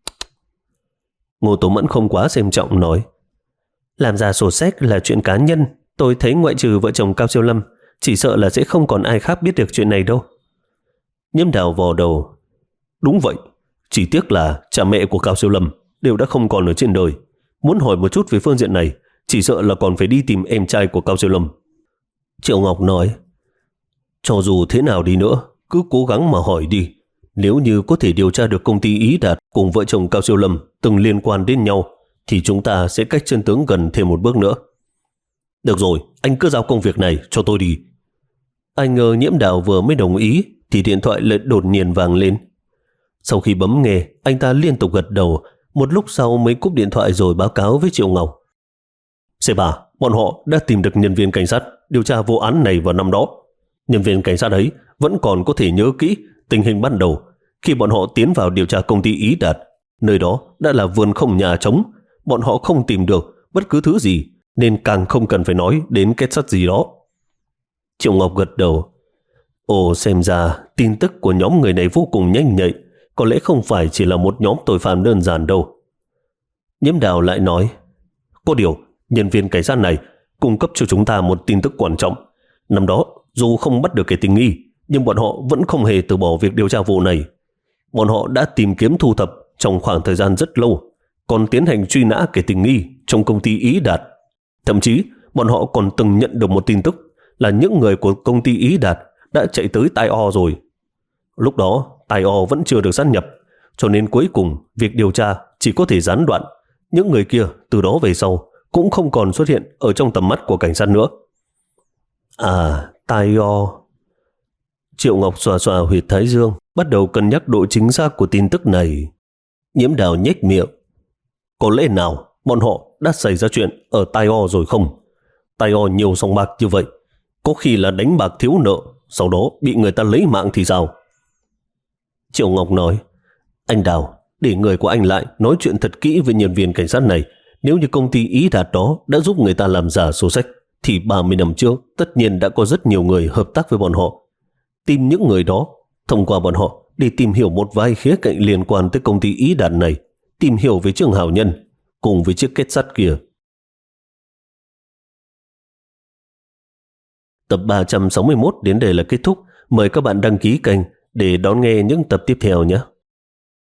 Ngô Tố Mẫn không quá xem trọng nói: Làm giả sổ sách là chuyện cá nhân, tôi thấy ngoại trừ vợ chồng Cao Siêu Lâm, chỉ sợ là sẽ không còn ai khác biết được chuyện này đâu. Nhiễm Đào vò đầu. Đúng vậy, chỉ tiếc là cha mẹ của Cao Siêu Lâm đều đã không còn ở trên đời. Muốn hỏi một chút về phương diện này, chỉ sợ là còn phải đi tìm em trai của Cao Siêu Lâm. Triệu Ngọc nói: Cho dù thế nào đi nữa, cứ cố gắng mà hỏi đi. Nếu như có thể điều tra được công ty Ý Đạt cùng vợ chồng Cao Siêu Lâm từng liên quan đến nhau, thì chúng ta sẽ cách chân tướng gần thêm một bước nữa. Được rồi, anh cứ giao công việc này cho tôi đi. Anh ngờ Nhiễm Đào vừa mới đồng ý thì điện thoại lại đột nhiên vang lên. Sau khi bấm nghe, anh ta liên tục gật đầu, một lúc sau mới cúp điện thoại rồi báo cáo với Triệu Ngọc. Sếp à, bọn họ đã tìm được nhân viên cảnh sát điều tra vụ án này vào năm đó. Nhân viên cảnh sát ấy vẫn còn có thể nhớ kỹ tình hình ban đầu khi bọn họ tiến vào điều tra công ty Ý Đạt. Nơi đó đã là vườn không nhà trống, bọn họ không tìm được bất cứ thứ gì, nên càng không cần phải nói đến kết sắt gì đó. Triệu Ngọc gật đầu. Ồ, xem ra tin tức của nhóm người này vô cùng nhanh nhạy, có lẽ không phải chỉ là một nhóm tội phạm đơn giản đâu. Nhiễm Đào lại nói: Có điều, nhân viên cảnh sát này cung cấp cho chúng ta một tin tức quan trọng. Năm đó, dù không bắt được kẻ tình nghi, nhưng bọn họ vẫn không hề từ bỏ việc điều tra vụ này. Bọn họ đã tìm kiếm thu thập trong khoảng thời gian rất lâu, còn tiến hành truy nã kẻ tình nghi trong công ty Ý Đạt. Thậm chí, bọn họ còn từng nhận được một tin tức là những người của công ty Ý Đạt đã chạy tới Tai O rồi. Lúc đó, Tai O vẫn chưa được sát nhập, cho nên cuối cùng việc điều tra chỉ có thể gián đoạn. Những người kia từ đó về sau cũng không còn xuất hiện ở trong tầm mắt của cảnh sát nữa. À, Tai O. Triệu Ngọc xòa xòa huyệt thái dương, bắt đầu cân nhắc độ chính xác của tin tức này. Nhiễm Đào nhếch miệng. có lẽ nào bọn họ đã xảy ra chuyện ở Tai O rồi không? Tai O nhiều sòng bạc như vậy, có khi là đánh bạc thiếu nợ, sau đó bị người ta lấy mạng thì sao? Triệu Ngọc nói, anh Đào, để người của anh lại nói chuyện thật kỹ với nhân viên cảnh sát này. Nếu như công ty Ý Đạt đó đã giúp người ta làm giả sổ sách, thì ba mươi năm trước tất nhiên đã có rất nhiều người hợp tác với bọn họ. Tìm những người đó, thông qua bọn họ để tìm hiểu một vài khía cạnh liên quan tới công ty Ý Đạt này, tìm hiểu về Trương Hào Nhân cùng với chiếc kết sắt kia. Tập ba trăm sáu mươi mốt đến đây là kết thúc. Mời các bạn đăng ký kênh để đón nghe những tập tiếp theo nhé.